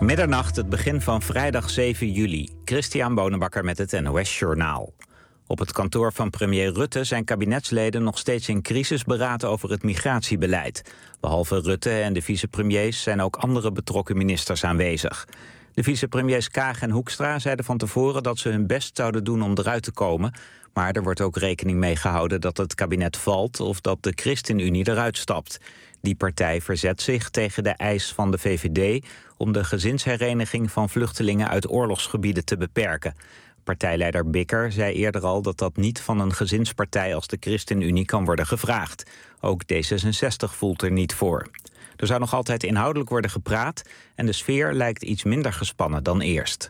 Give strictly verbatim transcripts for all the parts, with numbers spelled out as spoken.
Middernacht, het begin van vrijdag zeven juli. Christian Bonenbakker met het N O S Journaal. Op het kantoor van premier Rutte zijn kabinetsleden nog steeds in crisisberaad over het migratiebeleid. Behalve Rutte en de vicepremiers zijn ook andere betrokken ministers aanwezig. De vicepremiers Kaag en Hoekstra zeiden van tevoren dat ze hun best zouden doen om eruit te komen. Maar er wordt ook rekening mee gehouden dat het kabinet valt of dat de ChristenUnie eruit stapt. Die partij verzet zich tegen de eis van de V V D om de gezinshereniging van vluchtelingen uit oorlogsgebieden te beperken. Partijleider Bikker zei eerder al dat dat niet van een gezinspartij als de ChristenUnie kan worden gevraagd. Ook D zesenzestig voelt er niet voor. Er zou nog altijd inhoudelijk worden gepraat en de sfeer lijkt iets minder gespannen dan eerst.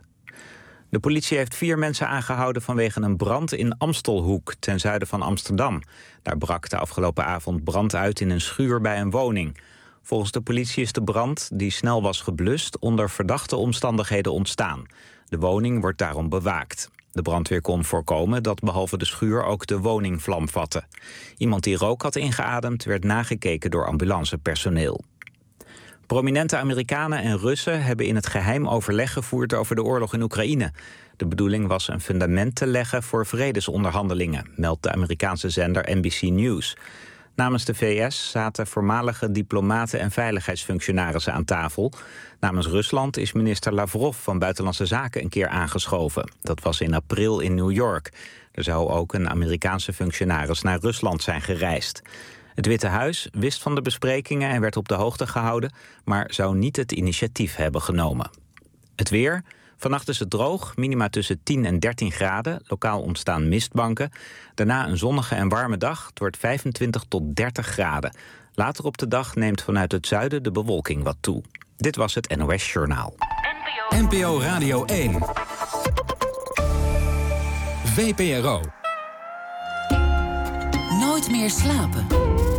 De politie heeft vier mensen aangehouden vanwege een brand in Amstelhoek, ten zuiden van Amsterdam. Daar brak de afgelopen avond brand uit in een schuur bij een woning. Volgens de politie is de brand, die snel was geblust, onder verdachte omstandigheden ontstaan. De woning wordt daarom bewaakt. De brandweer kon voorkomen dat behalve de schuur ook de woning vlam vatte. Iemand die rook had ingeademd werd nagekeken door ambulancepersoneel. Prominente Amerikanen en Russen hebben in het geheim overleg gevoerd over de oorlog in Oekraïne. De bedoeling was een fundament te leggen voor vredesonderhandelingen, meldt de Amerikaanse zender N B C News. Namens de V S zaten voormalige diplomaten en veiligheidsfunctionarissen aan tafel. Namens Rusland is minister Lavrov van Buitenlandse Zaken een keer aangeschoven. Dat was in april in New York. Er zou ook een Amerikaanse functionaris naar Rusland zijn gereisd. Het Witte Huis wist van de besprekingen en werd op de hoogte gehouden, maar zou niet het initiatief hebben genomen. Het weer. Vannacht is het droog, minima tussen tien en dertien graden. Lokaal ontstaan mistbanken. Daarna een zonnige en warme dag. Het wordt vijfentwintig tot dertig graden. Later op de dag neemt vanuit het zuiden de bewolking wat toe. Dit was het N O S Journaal. N P O Radio één. V P R O. Nooit meer slapen.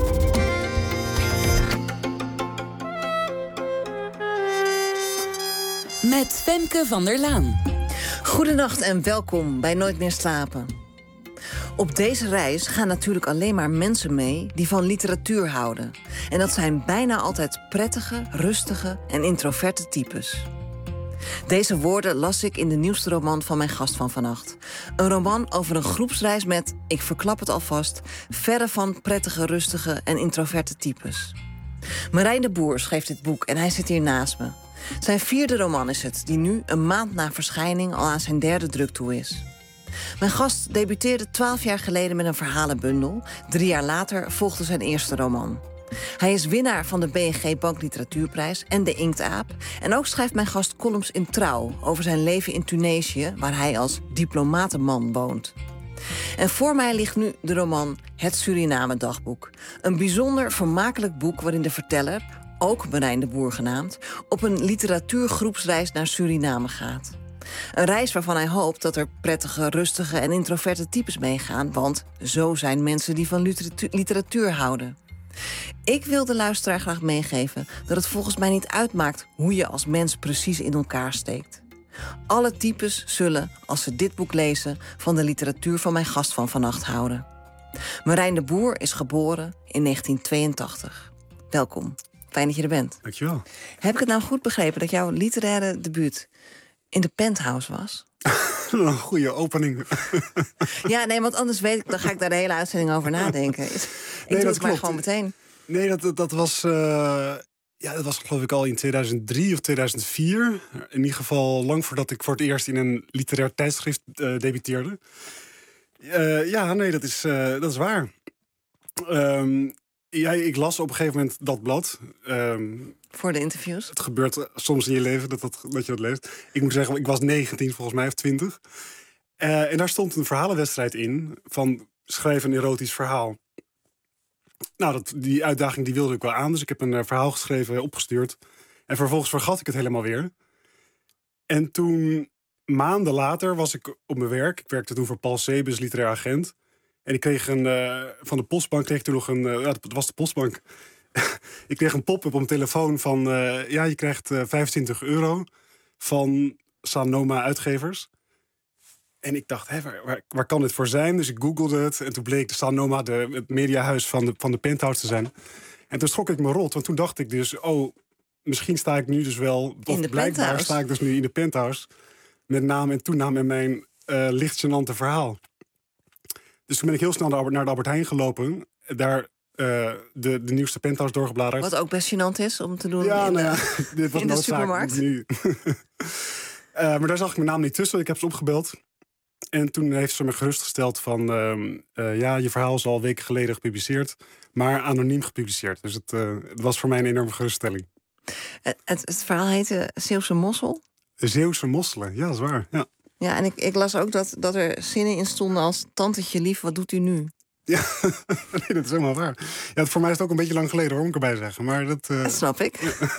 Met Femke van der Laan. Goedenacht en welkom bij Nooit meer slapen. Op deze reis gaan natuurlijk alleen maar mensen mee die van literatuur houden. En dat zijn bijna altijd prettige, rustige en introverte types. Deze woorden las ik in de nieuwste roman van mijn gast van vannacht. Een roman over een groepsreis met, ik verklap het alvast, verre van prettige, rustige en introverte types. Marijn de Boer schreef dit boek en hij zit hier naast me. Zijn vierde roman is het, die nu, een maand na verschijning, al aan zijn derde druk toe is. Mijn gast debuteerde twaalf jaar geleden met een verhalenbundel. Drie jaar later volgde zijn eerste roman. Hij is winnaar van de B N G Bank Literatuurprijs en de Inktaap. En ook schrijft mijn gast columns in Trouw over zijn leven in Tunesië, waar hij als diplomatenman woont. En voor mij ligt nu de roman Het Suriname-dagboek. Een bijzonder vermakelijk boek waarin de verteller, ook Marijn de Boer genaamd, op een literatuurgroepsreis naar Suriname gaat. Een reis waarvan hij hoopt dat er prettige, rustige en introverte types meegaan, want zo zijn mensen die van literatuur, literatuur houden. Ik wil de luisteraar graag meegeven dat het volgens mij niet uitmaakt hoe je als mens precies in elkaar steekt. Alle types zullen, als ze dit boek lezen, van de literatuur van mijn gast van vannacht houden. Marijn de Boer is geboren in negentien tweeëntachtig. Welkom. Fijn dat je er bent. Dankjewel. Heb ik het nou goed begrepen dat jouw literaire debuut in de Penthouse was? Een goede opening. Ja, nee, want anders weet ik, dan ga ik daar de hele uitzending over nadenken. Ik nee, doe dat het maar klopt. gewoon meteen. Nee, dat, dat, was, uh, ja, dat was geloof ik al in tweeduizend drie of tweeduizend vier. In ieder geval lang voordat ik voor het eerst in een literair tijdschrift uh, debuteerde. Uh, ja, nee, dat is, uh, dat is waar. Um, ja, ik las op een gegeven moment dat blad. Um, Voor de interviews? Het gebeurt soms in je leven dat, dat, dat je dat leest. Ik moet zeggen, ik was negentien volgens mij, of twintig. Uh, en daar stond een verhalenwedstrijd in van schrijf een erotisch verhaal. Nou, dat, die uitdaging die wilde ik wel aan. Dus ik heb een uh, verhaal geschreven, opgestuurd. En vervolgens vergat ik het helemaal weer. En toen, maanden later, was ik op mijn werk. Ik werkte toen voor Paul Sebes, literair agent. En ik kreeg een, uh, van de postbank kreeg ik toen nog een... Uh, ja, dat was de postbank. Ik kreeg een pop-up op mijn telefoon van... Uh, ja, je krijgt uh, vijfentwintig euro van Sanoma Uitgevers. En ik dacht, hé, waar, waar, waar kan dit voor zijn? Dus ik googelde het. En toen bleek de Sanoma de, het mediahuis van de, van de Penthouse te zijn. En toen schrok ik me rot. Want toen dacht ik dus, oh, misschien sta ik nu dus wel... In of de blijkbaar penthouse. sta ik dus nu in de penthouse... met naam en toenaam en mijn uh, licht gênante verhaal. Dus toen ben ik heel snel naar, naar de Albert Heijn gelopen. Daar uh, de, de nieuwste penthouse doorgebladerd. Wat ook best gênant is om te doen ja, in, nou ja, de, dit was in de noodzaak supermarkt. Nu. uh, maar daar zag ik mijn naam niet tussen. Ik heb ze opgebeld. En toen heeft ze me gerustgesteld van... Uh, uh, ja, je verhaal is al weken geleden gepubliceerd... maar anoniem gepubliceerd. Dus het, uh, het was voor mij een enorme geruststelling. Het, het, het verhaal heette Zeeuwse Mossel. Zeeuwse mosselen, ja, dat is waar. Ja, ja en ik, ik las ook dat, dat er zinnen in stonden als... Tantetje lief, wat doet u nu? Ja, nee, dat is helemaal waar. Ja, voor mij is het ook een beetje lang geleden, hoor, moet ik erbij zeggen. Maar dat, uh... dat snap ik. Ja.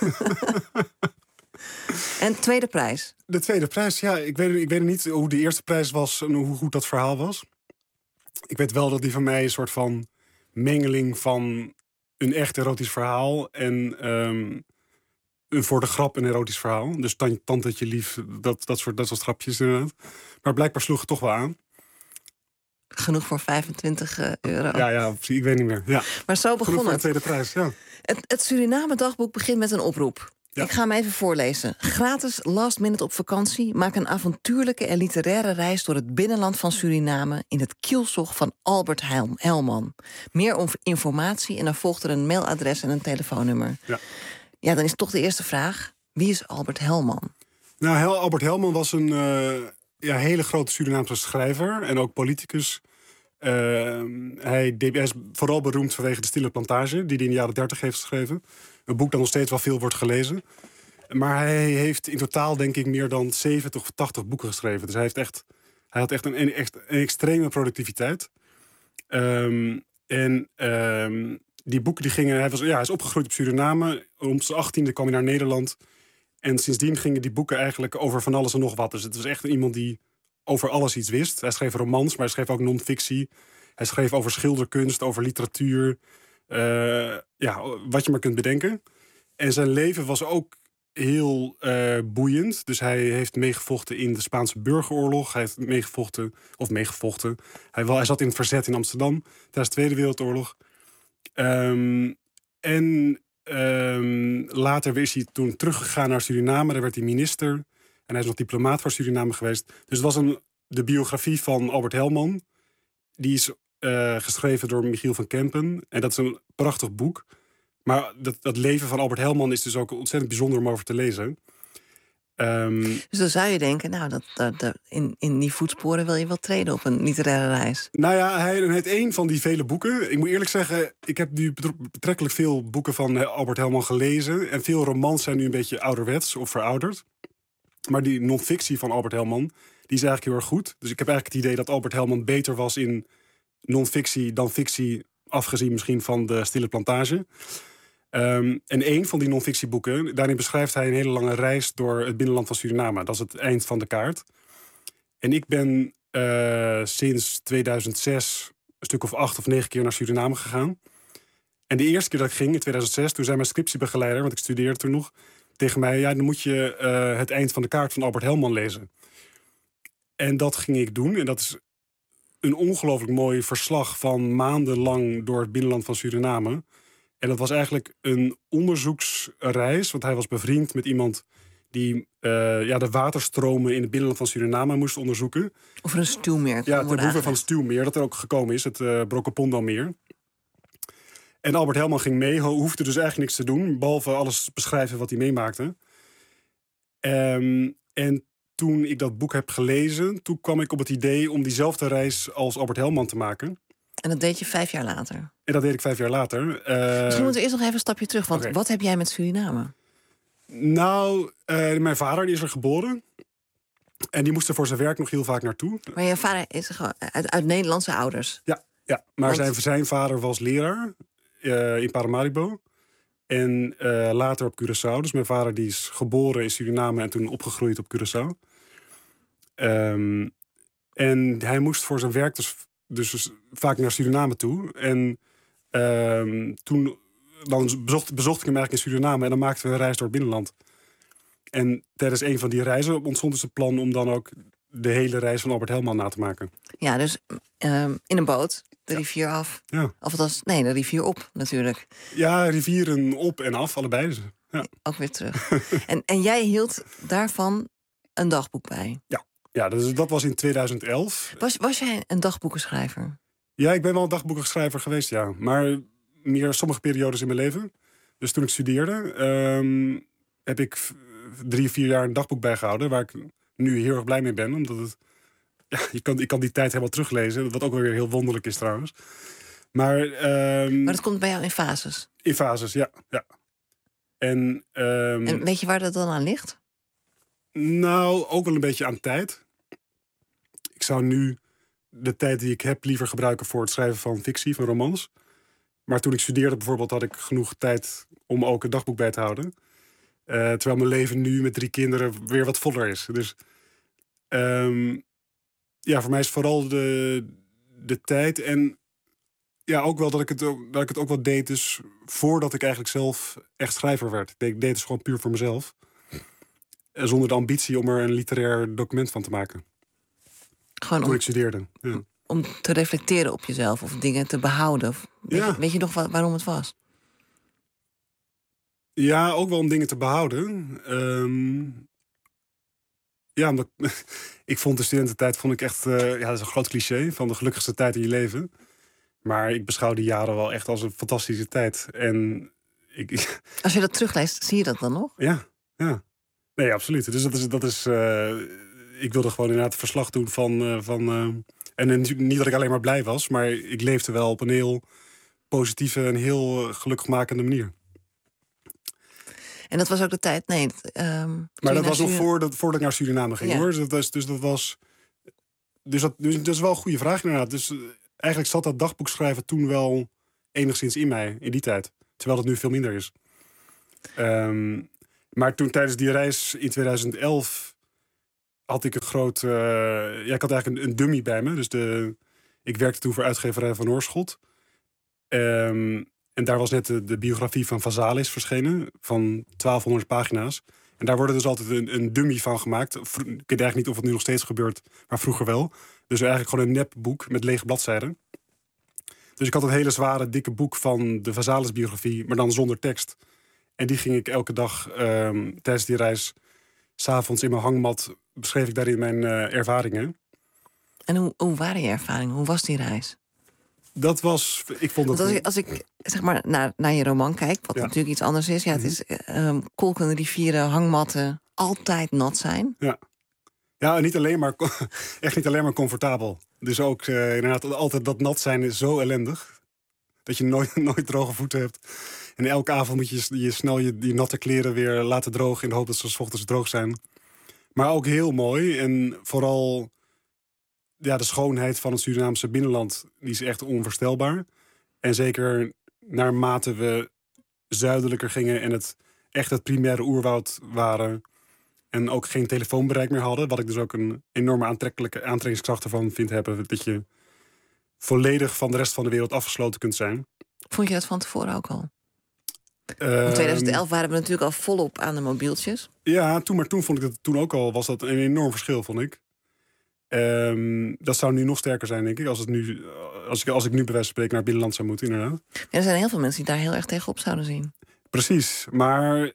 En tweede prijs? De tweede prijs, ja, ik weet, ik weet niet hoe de eerste prijs was... en hoe goed dat verhaal was. Ik weet wel dat die van mij een soort van mengeling van... een echt erotisch verhaal en... Um, een voor de grap een erotisch verhaal. Dus tantetje lief, dat, dat, soort, dat soort grapjes inderdaad. Maar blijkbaar sloeg het toch wel aan. Genoeg voor vijfentwintig euro. Ja, ja, ik weet niet meer. Ja. Maar zo begon Genoeg voor het. de tweede prijs, ja. Het, het Suriname-dagboek begint met een oproep. Ja. Ik ga hem even voorlezen. Gratis last minute op vakantie. Maak een avontuurlijke en literaire reis door het binnenland van Suriname... in het kielzog van Albert Heil- Helman. Meer om informatie en dan volgt er een mailadres en een telefoonnummer. Ja. Ja, dan is toch de eerste vraag. Wie is Albert Helman? Nou, Albert Helman was een uh, ja, hele grote Surinaamse schrijver en ook politicus. Uh, hij, hij is vooral beroemd vanwege De Stille Plantage, die hij in de jaren dertig heeft geschreven. Een boek dat nog steeds wel veel wordt gelezen. Maar hij heeft in totaal, denk ik, meer dan zeventig of tachtig boeken geschreven. Dus hij, heeft echt, hij had echt een, een, echt een extreme productiviteit. Um, en... Um, Die boeken die gingen... Hij, was, ja, hij is opgegroeid op Suriname. Om zijn achttiende kwam hij naar Nederland. En sindsdien gingen die boeken eigenlijk over van alles en nog wat. Dus het was echt iemand die over alles iets wist. Hij schreef romans, maar hij schreef ook non-fictie. Hij schreef over schilderkunst, over literatuur. Uh, ja, wat je maar kunt bedenken. En zijn leven was ook heel uh, boeiend. Dus hij heeft meegevochten in de Spaanse burgeroorlog. Hij heeft meegevochten, of meegevochten. Hij, wel, hij zat in het verzet in Amsterdam tijdens de Tweede Wereldoorlog. Um, en um, later is hij toen teruggegaan naar Suriname. Daar werd hij minister. En hij is nog diplomaat voor Suriname geweest. Dus het was een, de biografie van Albert Helman. Die is uh, geschreven door Michiel van Kempen. En dat is een prachtig boek. Maar dat, dat leven van Albert Helman is dus ook ontzettend bijzonder om over te lezen. Um, dus dan zou je denken, nou, dat, dat, dat, in, in die voetsporen wil je wel treden op een literaire reis. Nou ja, hij heeft één van die vele boeken. Ik moet eerlijk zeggen, ik heb nu betrekkelijk veel boeken van Albert Helman gelezen. En veel romans zijn nu een beetje ouderwets of verouderd. Maar die non-fictie van Albert Helman, die is eigenlijk heel erg goed. Dus ik heb eigenlijk het idee dat Albert Helman beter was in non-fictie dan fictie, afgezien misschien van De Stille Plantage. Um, en één van die non-fictieboeken, daarin beschrijft hij een hele lange reis door het binnenland van Suriname. Dat is het eind van de kaart. En ik ben uh, sinds tweeduizend zes een stuk of acht of negen keer naar Suriname gegaan. En de eerste keer dat ik ging, in tweeduizend zes, toen zei mijn scriptiebegeleider, want ik studeerde toen nog, tegen mij, ja, dan moet je uh, het eind van de kaart van Albert Helman lezen. En dat ging ik doen. En dat is een ongelooflijk mooi verslag van maandenlang door het binnenland van Suriname. En dat was eigenlijk een onderzoeksreis, want hij was bevriend met iemand die uh, ja, de waterstromen in het binnenland van Suriname moest onderzoeken. Of een stuwmeer. Ja, ten behoeve van het stuwmeer, dat er ook gekomen is, het uh, Brokopondo-meer. En Albert Helman ging mee, hoefde dus eigenlijk niks te doen, behalve alles beschrijven wat hij meemaakte. Um, en toen ik dat boek heb gelezen, toen kwam ik op het idee om diezelfde reis als Albert Helman te maken. En dat deed je vijf jaar later? En dat deed ik vijf jaar later. Uh, Misschien moeten we eerst nog even een stapje terug. Want okay. Wat heb jij met Suriname? Nou, uh, mijn vader die is er geboren. En die moest er voor zijn werk nog heel vaak naartoe. Maar je vader is gewoon uit, uit Nederlandse ouders? Ja, ja. Maar want... zijn, zijn vader was leraar uh, in Paramaribo. En uh, later op Curaçao. Dus mijn vader die is geboren in Suriname en toen opgegroeid op Curaçao. Um, en hij moest voor zijn werk dus... Dus vaak naar Suriname toe. En uh, toen dan bezocht, bezocht ik hem eigenlijk in Suriname. En dan maakten we een reis door het binnenland. En tijdens een van die reizen ontstond dus het plan om dan ook de hele reis van Albert Helman na te maken. Ja, dus um, in een boot, de rivier af. Ja. Of althans, nee, de rivier op natuurlijk. Ja, rivieren op en af, allebei. Dus, ja. Ook weer terug. en, en jij hield daarvan een dagboek bij? Ja, ja dus dat was in tweeduizend elf. Was, was jij een dagboekenschrijver? Ja, ik ben wel een dagboekenschrijver geweest, ja. Maar meer sommige periodes in mijn leven. Dus toen ik studeerde, um, heb ik drie, vier jaar een dagboek bijgehouden, waar ik nu heel erg blij mee ben, omdat het, ja, je kan, ik kan die tijd helemaal teruglezen, wat ook weer heel wonderlijk is trouwens. Maar, um, maar dat komt bij jou in fases? In fases, ja. ja. En, um, en weet je waar dat dan aan ligt? Nou, ook wel een beetje aan tijd. Ik zou nu de tijd die ik heb liever gebruiken voor het schrijven van fictie, van romans. Maar toen ik studeerde bijvoorbeeld, had ik genoeg tijd om ook een dagboek bij te houden. Uh, terwijl mijn leven nu met drie kinderen weer wat voller is. Dus um, ja, voor mij is vooral de, de tijd. En ja, ook wel dat ik, het, dat ik het ook wel deed dus voordat ik eigenlijk zelf echt schrijver werd. Ik deed, ik deed het gewoon puur voor mezelf. En zonder de ambitie om er een literair document van te maken. Gewoon toen om, ik studeerde. Ja. Om te reflecteren op jezelf of dingen te behouden. Of, weet, ja. je, weet je nog wat, waarom het was? Ja, ook wel om dingen te behouden. Um, ja, omdat ik vond de studententijd vond ik echt, uh, ja, dat is een groot cliché van de gelukkigste tijd in je leven. Maar ik beschouw die jaren wel echt als een fantastische tijd. En ik, als je dat terugleest, zie je dat dan nog? Ja, ja. Nee, absoluut. Dus dat is, dat is uh, ik wilde gewoon inderdaad verslag doen van, uh, van uh, en niet dat ik alleen maar blij was, maar ik leefde wel op een heel positieve en heel gelukkigmakende manier. En dat was ook de tijd, nee. Um, maar dat was nog voordat, voordat ik naar Suriname ging, ja. hoor. Dus dat, was, dus dat was. Dus dat, dus dat is wel een goede vraag, inderdaad. Dus uh, eigenlijk zat dat dagboek schrijven toen wel enigszins in mij, in die tijd. Terwijl het nu veel minder is. Um, maar toen tijdens die reis in tweeduizend elf had ik een groot. Uh, ja, ik had eigenlijk een, een dummy bij me. Dus de, ik werkte toen voor uitgeverij Van Oorschot. Um, En daar was net de, de biografie van Vazalis verschenen, van twaalfhonderd pagina's. En daar wordt dus altijd een, een dummy van gemaakt. Ik weet eigenlijk niet of het nu nog steeds gebeurt, maar vroeger wel. Dus eigenlijk gewoon een nepboek met lege bladzijden. Dus ik had een hele zware, dikke boek van de Vazalis-biografie, maar dan zonder tekst. En die ging ik elke dag um, tijdens die reis, 's avonds in mijn hangmat, beschreef ik daarin mijn uh, ervaringen. En hoe, hoe waren je ervaringen? Hoe was die reis? Dat was, ik vond dat... Want als ik, als ik zeg maar naar, naar je roman kijk, wat ja. natuurlijk iets anders is. Ja, het is um, kolkende rivieren, hangmatten, altijd nat zijn. Ja, ja niet alleen maar, echt niet alleen maar comfortabel. Dus ook uh, inderdaad altijd dat nat zijn is zo ellendig. Dat je nooit, nooit droge voeten hebt. En elke avond moet je, je snel je die natte kleren weer laten drogen in de hoop dat ze 's ochtends droog zijn. Maar ook heel mooi en vooral... Ja, de schoonheid van het Surinaamse binnenland die is echt onvoorstelbaar. En zeker naarmate we zuidelijker gingen en het echt het primaire oerwoud waren en ook geen telefoonbereik meer hadden, wat ik dus ook een enorme aantrekkelijke aantrekkingskracht ervan vind hebben, dat je volledig van de rest van de wereld afgesloten kunt zijn. Vond je dat van tevoren ook al? Uh, In tweeduizend elf waren we natuurlijk al volop aan de mobieltjes. Ja, toen, maar toen vond ik dat toen ook al was dat een enorm verschil, vond ik. Um, dat zou nu nog sterker zijn, denk ik, als, het nu, als, ik, als ik nu bij wijze van spreken naar het binnenland zou moeten, inderdaad. Ja, er zijn heel veel mensen die daar heel erg tegenop zouden zien. Precies, maar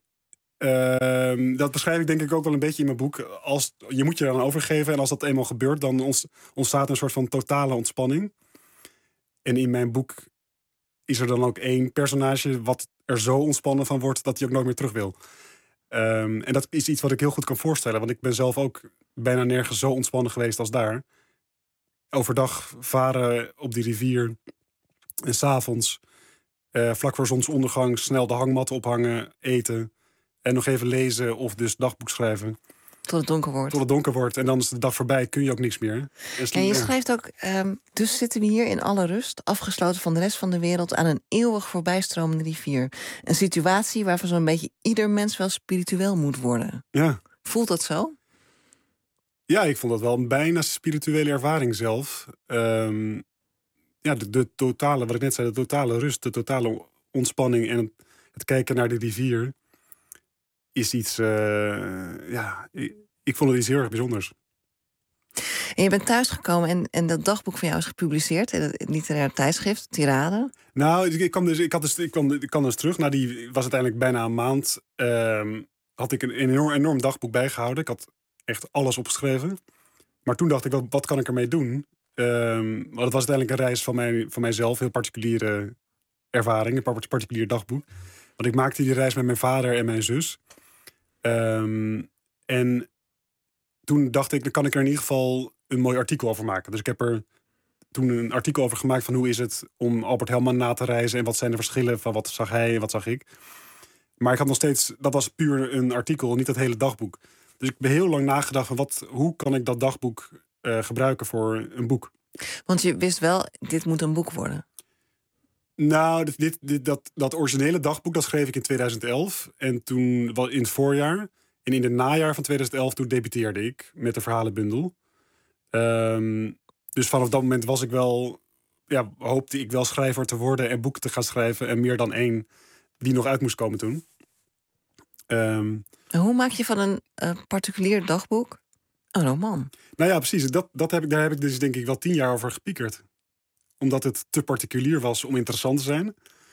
uh, dat beschrijf ik denk ik ook wel een beetje in mijn boek. Als, je moet je eraan overgeven en als dat eenmaal gebeurt, dan ontstaat een soort van totale ontspanning. En in mijn boek is er dan ook één personage wat er zo ontspannen van wordt dat hij ook nooit meer terug wil. Um, en dat is iets wat ik heel goed kan voorstellen. Want ik ben zelf ook bijna nergens zo ontspannen geweest als daar. Overdag varen op die rivier. En 's avonds, uh, vlak voor zonsondergang, snel de hangmatten ophangen, eten. En nog even lezen of dus dagboek schrijven. Tot het donker wordt. Tot het donker wordt. En dan is de dag voorbij, kun je ook niks meer. En, en je schrijft ook, um, dus zitten we hier in alle rust, afgesloten van de rest van de wereld, aan een eeuwig voorbijstromende rivier. Een situatie waarvan zo'n beetje ieder mens wel spiritueel moet worden. Ja. Voelt dat zo? Ja, ik vond dat wel een bijna spirituele ervaring zelf. Um, ja, de, de totale, wat ik net zei, de totale rust, de totale ontspanning en het, het kijken naar de rivier is iets, uh, ja, ik, ik vond het iets heel erg bijzonders. En je bent thuisgekomen en, en dat dagboek van jou is gepubliceerd in het literaire tijdschrift, Tirade. Nou, ik kwam dus, ik had dus, ik kwam, ik kwam dus terug. Na die was uiteindelijk bijna een maand. Uh, had ik een enorm, enorm dagboek bijgehouden. Ik had echt alles opgeschreven. Maar toen dacht ik, wat, wat kan ik ermee doen? Um, maar dat was uiteindelijk een reis van, mij, van mijzelf, heel particuliere ervaring, een particulier dagboek. Want ik maakte die reis met mijn vader en mijn zus. Um, en toen dacht ik, dan kan ik er in ieder geval een mooi artikel over maken. Dus ik heb er toen een artikel over gemaakt van hoe is het om Albert Helman na te reizen en wat zijn de verschillen van wat zag hij en wat zag ik. Maar ik had nog steeds, dat was puur een artikel, niet het hele dagboek. Dus ik heb heel lang nagedacht van wat, hoe kan ik dat dagboek uh, gebruiken voor een boek. Want je wist wel, dit moet een boek worden. Nou, dit, dit, dat, dat originele dagboek, dat schreef ik in tweeduizend elf. En toen, wel in het voorjaar. En in het najaar van tweeduizend elf, toen debuteerde ik met de verhalenbundel. Um, dus vanaf dat moment was ik wel, ja, hoopte ik wel schrijver te worden en boeken te gaan schrijven. En meer dan één die nog uit moest komen toen. Um, en hoe maak je van een uh, particulier dagboek een roman? Nou ja, precies. Dat, dat heb ik, daar heb ik dus denk ik wel tien jaar over gepiekerd. Omdat het te particulier was om interessant te zijn.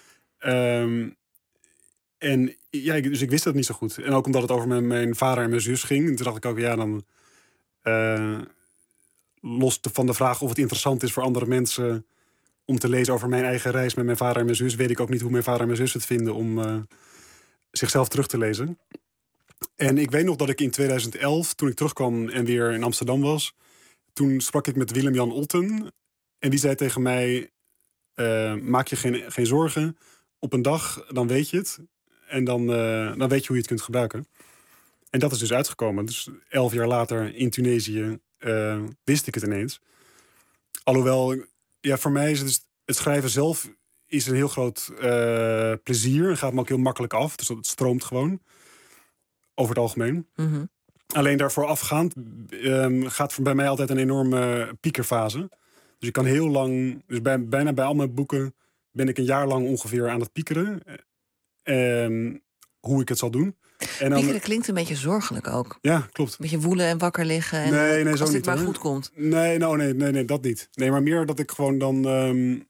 Um, en ja, dus ik wist dat niet zo goed. En ook omdat het over mijn, mijn vader en mijn zus ging. En toen dacht ik ook, ja, dan uh, los van de vraag of het interessant is voor andere mensen om te lezen over mijn eigen reis met mijn vader en mijn zus, weet ik ook niet hoe mijn vader en mijn zus het vinden om uh, zichzelf terug te lezen. En ik weet nog dat ik in tweeduizend elf, toen ik terugkwam en weer in Amsterdam was, toen sprak ik met Willem-Jan Olten. En die zei tegen mij, uh, maak je geen, geen zorgen. Op een dag, dan weet je het. En dan, uh, dan weet je hoe je het kunt gebruiken. En dat is dus uitgekomen. Dus elf jaar later in Tunesië uh, wist ik het ineens. Alhoewel, ja, voor mij is het, dus, het schrijven zelf is een heel groot uh, plezier. Het gaat me ook heel makkelijk af. Dus het stroomt gewoon. Over het algemeen. Mm-hmm. Alleen daarvoor afgaand um, gaat bij mij altijd een enorme piekerfase. Dus ik kan heel lang, dus bij, bijna bij al mijn boeken ben ik een jaar lang ongeveer aan het piekeren. Um, hoe ik het zal doen. En dan, piekeren klinkt een beetje zorgelijk ook. Ja, klopt. Een beetje woelen en wakker liggen. En nee, nee, zo als dit niet, maar hoor. goed komt. Nee, nou, nee, nee, nee, dat niet. Nee, maar meer dat ik gewoon dan um,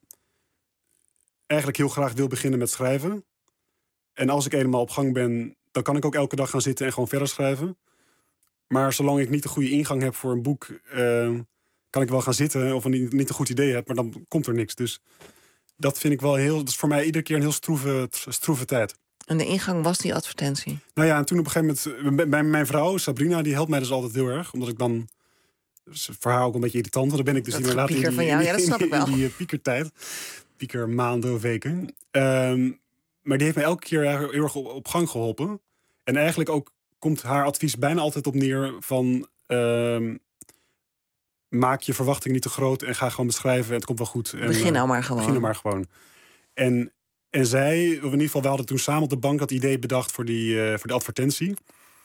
eigenlijk heel graag wil beginnen met schrijven. En als ik eenmaal op gang ben, dan kan ik ook elke dag gaan zitten en gewoon verder schrijven. Maar zolang ik niet de goede ingang heb voor een boek, Uh, kan ik wel gaan zitten of niet, niet een goed idee heb, maar dan komt er niks. Dus dat vind ik wel heel, dat is voor mij iedere keer een heel stroeve, stroeve tijd. En de ingang was die advertentie? Nou ja, en toen op een gegeven moment, bij mijn vrouw, Sabrina, die helpt mij dus altijd heel erg. Omdat ik dan, dus het verhaal ook een beetje irritant, want dan ben ik dus inderdaad in die, van jou. Ja, dat snap ik wel. in die uh, piekertijd. Pieker maanden, weken. Um, maar die heeft mij elke keer heel erg op, op gang geholpen. En eigenlijk ook komt haar advies bijna altijd op neer van Um, maak je verwachting niet te groot en ga gewoon beschrijven en het komt wel goed. En, begin nou maar gewoon. Begin nou maar gewoon. En, en zij, of in ieder geval, we hadden toen samen op de bank dat idee bedacht voor die, uh, voor de advertentie.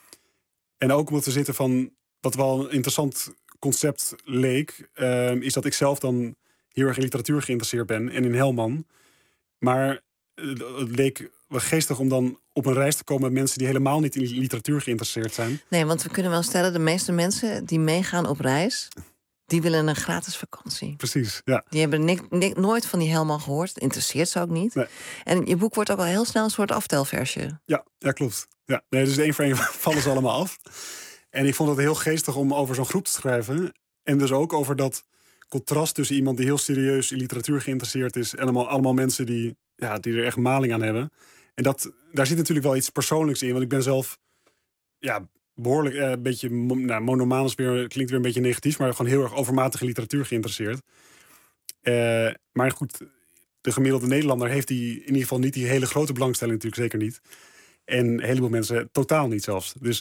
En ook omdat we zitten van, wat wel een interessant concept leek, uh, is dat ik zelf dan heel erg in literatuur geïnteresseerd ben en in Helman. Maar uh, het leek wel geestig om dan op een reis te komen met mensen die helemaal niet in literatuur geïnteresseerd zijn. Nee, want we kunnen wel stellen, de meeste mensen die meegaan op reis, die willen een gratis vakantie. Precies, ja. Die hebben nik, nik, nooit van die Helman gehoord. Het interesseert ze ook niet. Nee. En je boek wordt ook al heel snel een soort aftelversje. Ja, ja, klopt. Ja. Nee, dus één voor één vallen ze allemaal af. En ik vond het heel geestig om over zo'n groep te schrijven. En dus ook over dat contrast tussen iemand die heel serieus in literatuur geïnteresseerd is en allemaal, allemaal mensen die, ja, die er echt maling aan hebben. En dat, daar zit natuurlijk wel iets persoonlijks in. Want ik ben zelf ja, behoorlijk eh, een beetje, nou, monomaan is weer, klinkt weer een beetje negatief, maar gewoon heel erg overmatig in literatuur geïnteresseerd. Uh, maar goed, de gemiddelde Nederlander heeft die in ieder geval niet die hele grote belangstelling, natuurlijk zeker niet. En een heleboel mensen totaal niet zelfs. Dus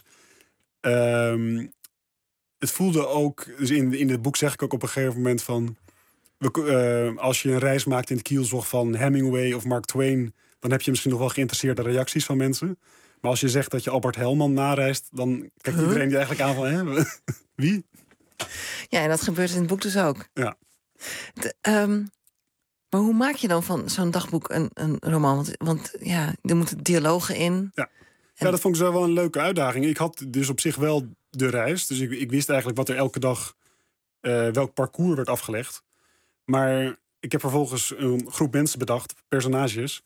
um, het voelde ook, dus in, in het boek zeg ik ook op een gegeven moment van, we, uh, als je een reis maakt in het kielzog van Hemingway of Mark Twain, dan heb je misschien nog wel geïnteresseerde reacties van mensen. Maar als je zegt dat je Albert Helman nareist, dan kijkt huh? iedereen die eigenlijk aan van, hè, wie? Ja, en dat gebeurt in het boek dus ook. Ja. De, um, maar hoe maak je dan van zo'n dagboek een, een roman? Want, want ja, er moeten dialogen in. Ja. En... ja, dat vond ik zo wel een leuke uitdaging. Ik had dus op zich wel de reis. Dus ik, ik wist eigenlijk wat er elke dag uh, welk parcours werd afgelegd. Maar ik heb vervolgens een groep mensen bedacht, personages,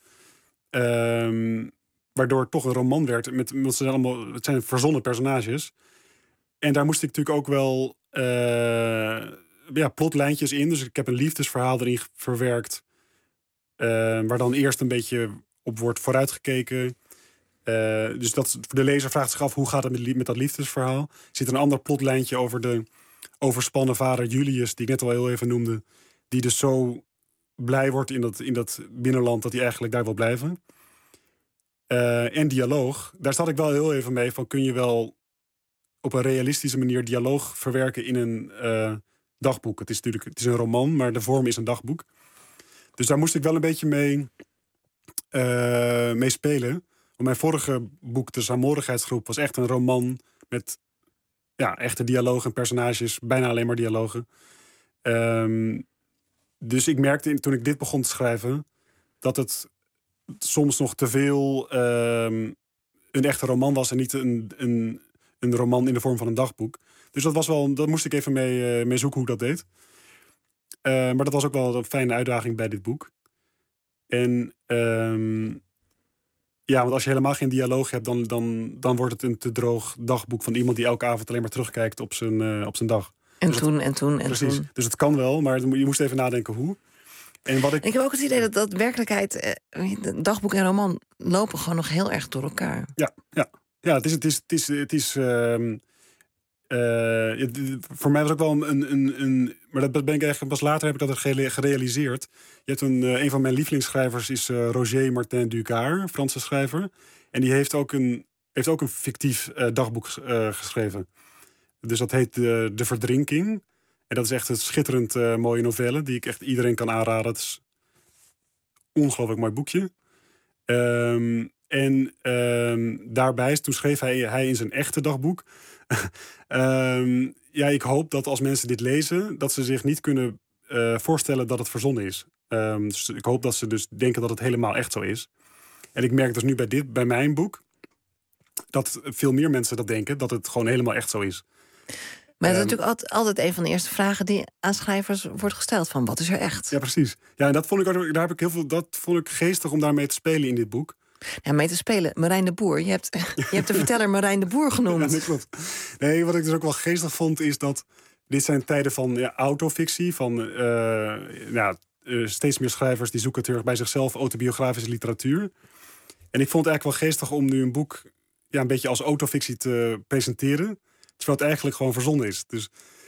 uh, waardoor het toch een roman werd. Met, met ze allemaal, het zijn verzonnen personages. En daar moest ik natuurlijk ook wel uh, ja, plotlijntjes in. Dus ik heb een liefdesverhaal erin verwerkt, uh, waar dan eerst een beetje op wordt vooruitgekeken. Uh, dus dat, de lezer vraagt zich af, hoe gaat het met, met dat liefdesverhaal? Er zit een ander plotlijntje over de overspannen vader Julius, die ik net al heel even noemde, die dus zo blij wordt in dat, in dat binnenland dat hij eigenlijk daar wil blijven. Uh, en dialoog, daar zat ik wel heel even mee van, kun je wel op een realistische manier dialoog verwerken in een uh, dagboek. Het is natuurlijk het is een roman, maar de vorm is een dagboek. Dus daar moest ik wel een beetje mee, uh, mee spelen. Want mijn vorige boek, De Saamhorigheidsgroep, was echt een roman met ja, echte dialogen en personages, bijna alleen maar dialogen. Um, dus ik merkte toen ik dit begon te schrijven dat het soms nog te veel um, een echte roman was en niet een, een, een roman in de vorm van een dagboek. Dus dat was wel, dat moest ik even mee, uh, mee zoeken hoe ik dat deed. Uh, maar dat was ook wel een fijne uitdaging bij dit boek. En um, ja, want als je helemaal geen dialoog hebt, dan, dan, dan wordt het een te droog dagboek van iemand die elke avond alleen maar terugkijkt op zijn, uh, op zijn dag. En dus toen, het, en toen, en precies. toen. Dus het kan wel, maar je moest even nadenken hoe. En wat ik... ik heb ook het idee dat, dat werkelijkheid, eh, dagboek en roman lopen gewoon nog heel erg door elkaar. Ja, ja. ja het is... Het is, het is, het is uh, uh, het, voor mij was ook wel een, een, een... Maar dat ben ik eigenlijk pas later heb ik dat gerealiseerd. Je hebt een, uh, een van mijn lievelingsschrijvers is uh, Roger Martin Dugas, Franse schrijver. En die heeft ook een, heeft ook een fictief uh, dagboek uh, geschreven. Dus dat heet uh, De Verdrinking. En dat is echt een schitterend uh, mooie novelle die ik echt iedereen kan aanraden. Het is een ongelooflijk mooi boekje. Um, en um, daarbij, toen schreef hij, hij in zijn echte dagboek. um, ja, ik hoop dat als mensen dit lezen, dat ze zich niet kunnen uh, voorstellen dat het verzonnen is. Um, dus ik hoop dat ze dus denken dat het helemaal echt zo is. En ik merk dus nu bij dit, bij mijn boek, dat veel meer mensen dat denken, dat het gewoon helemaal echt zo is. Maar dat is natuurlijk altijd, altijd een van de eerste vragen die aan schrijvers wordt gesteld: van wat is er echt? Ja, precies. Ja, en dat vond ik ook, daar heb ik heel veel, dat vond ik geestig om daarmee te spelen in dit boek. Ja, mee te spelen. Marijn de Boer. Je hebt, je hebt de verteller Marijn de Boer genoemd. Ja, dat klopt. Nee, wat ik dus ook wel geestig vond is dat dit zijn tijden van ja, autofictie, van uh, ja, uh, steeds meer schrijvers die zoeken terug bij zichzelf autobiografische literatuur. En ik vond het eigenlijk wel geestig om nu een boek ja, een beetje als autofictie te presenteren, terwijl het eigenlijk gewoon verzonnen is. Dus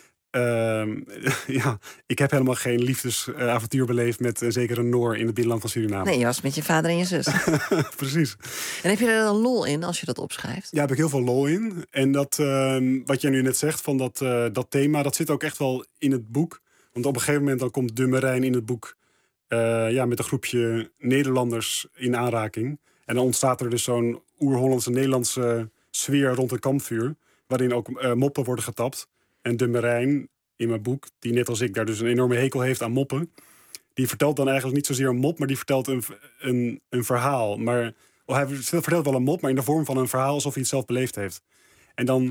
uh, ja, ik heb helemaal geen liefdesavontuur beleefd met uh, zeker een Noor in het binnenland van Suriname. Nee, je was met je vader en je zus. Precies. En heb je er dan lol in als je dat opschrijft? Ja, heb ik heel veel lol in. En dat, uh, wat jij nu net zegt van dat, uh, dat thema, dat zit ook echt wel in het boek. Want op een gegeven moment dan komt De Marijn in het boek uh, ja, met een groepje Nederlanders in aanraking. En dan ontstaat er dus zo'n oer-Hollandse Nederlandse sfeer rond een kampvuur, waarin ook uh, moppen worden getapt. En De Marijn, in mijn boek, die net als ik daar dus een enorme hekel heeft aan moppen, die vertelt dan eigenlijk niet zozeer een mop, maar die vertelt een, een, een verhaal. Maar oh, hij vertelt wel een mop, maar in de vorm van een verhaal alsof hij het zelf beleefd heeft. En dan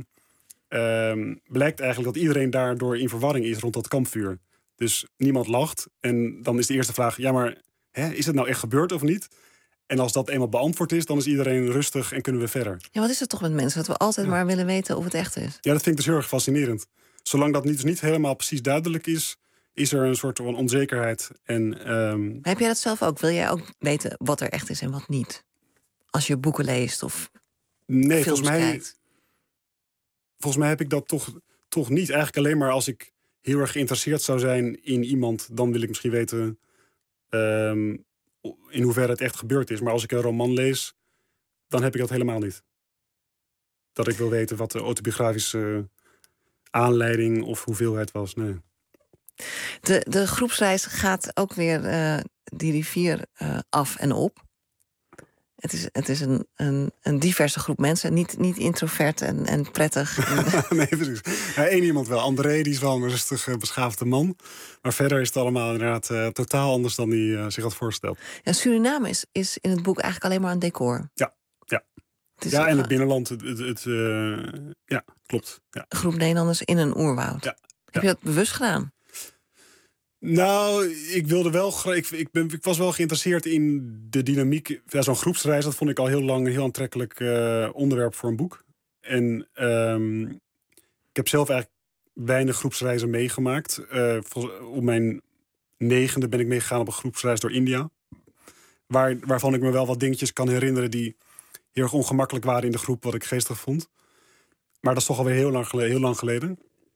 uh, blijkt eigenlijk dat iedereen daardoor in verwarring is rond dat kampvuur. Dus niemand lacht. En dan is de eerste vraag, ja maar hè, is het nou echt gebeurd of niet? En als dat eenmaal beantwoord is, dan is iedereen rustig en kunnen we verder. Ja, wat is het toch met mensen? Dat we altijd ja. maar willen weten of het echt is. Ja, dat vind ik dus heel erg fascinerend. Zolang dat niet, dus niet helemaal precies duidelijk is, is er een soort van onzekerheid. En, um... Heb jij dat zelf ook? Wil jij ook weten wat er echt is en wat niet? Als je boeken leest of nee, films volgens mij, kijkt? Volgens mij heb ik dat toch, toch niet. Eigenlijk alleen maar als ik heel erg geïnteresseerd zou zijn in iemand, dan wil ik misschien weten Um, in hoeverre het echt gebeurd is. Maar als ik een roman lees, dan heb ik dat helemaal niet. Dat ik wil weten wat de autobiografische aanleiding of hoeveelheid was. Nee. De, de groepsreis gaat ook weer uh, die rivier uh, af en op. Het is, het is een, een, een diverse groep mensen. Niet, niet introvert en, en prettig. Nee, precies. Ja, één iemand wel. André, die is wel een rustig uh, beschaafde man. Maar verder is het allemaal inderdaad uh, totaal anders dan hij uh, zich had voorgesteld. Ja, Suriname is, is in het boek eigenlijk alleen maar een decor. Ja, ja. Het ja en het binnenland, het, het, het uh, ja, klopt. Ja. Een groep Nederlanders in een oerwoud. Ja, Heb je dat bewust gedaan? Nou, ik wilde wel gra- ik, ik, ben, ik was wel geïnteresseerd in de dynamiek. Ja, zo'n groepsreis, dat vond ik al heel lang een heel aantrekkelijk uh, onderwerp voor een boek. En um, ik heb zelf eigenlijk weinig groepsreizen meegemaakt. Uh, op mijn negende ben ik meegegaan op een groepsreis door India. Waar, waarvan ik me wel wat dingetjes kan herinneren die heel erg ongemakkelijk waren in de groep, wat ik geestig vond. Maar dat is toch alweer heel lang geleden. Heel lang geleden.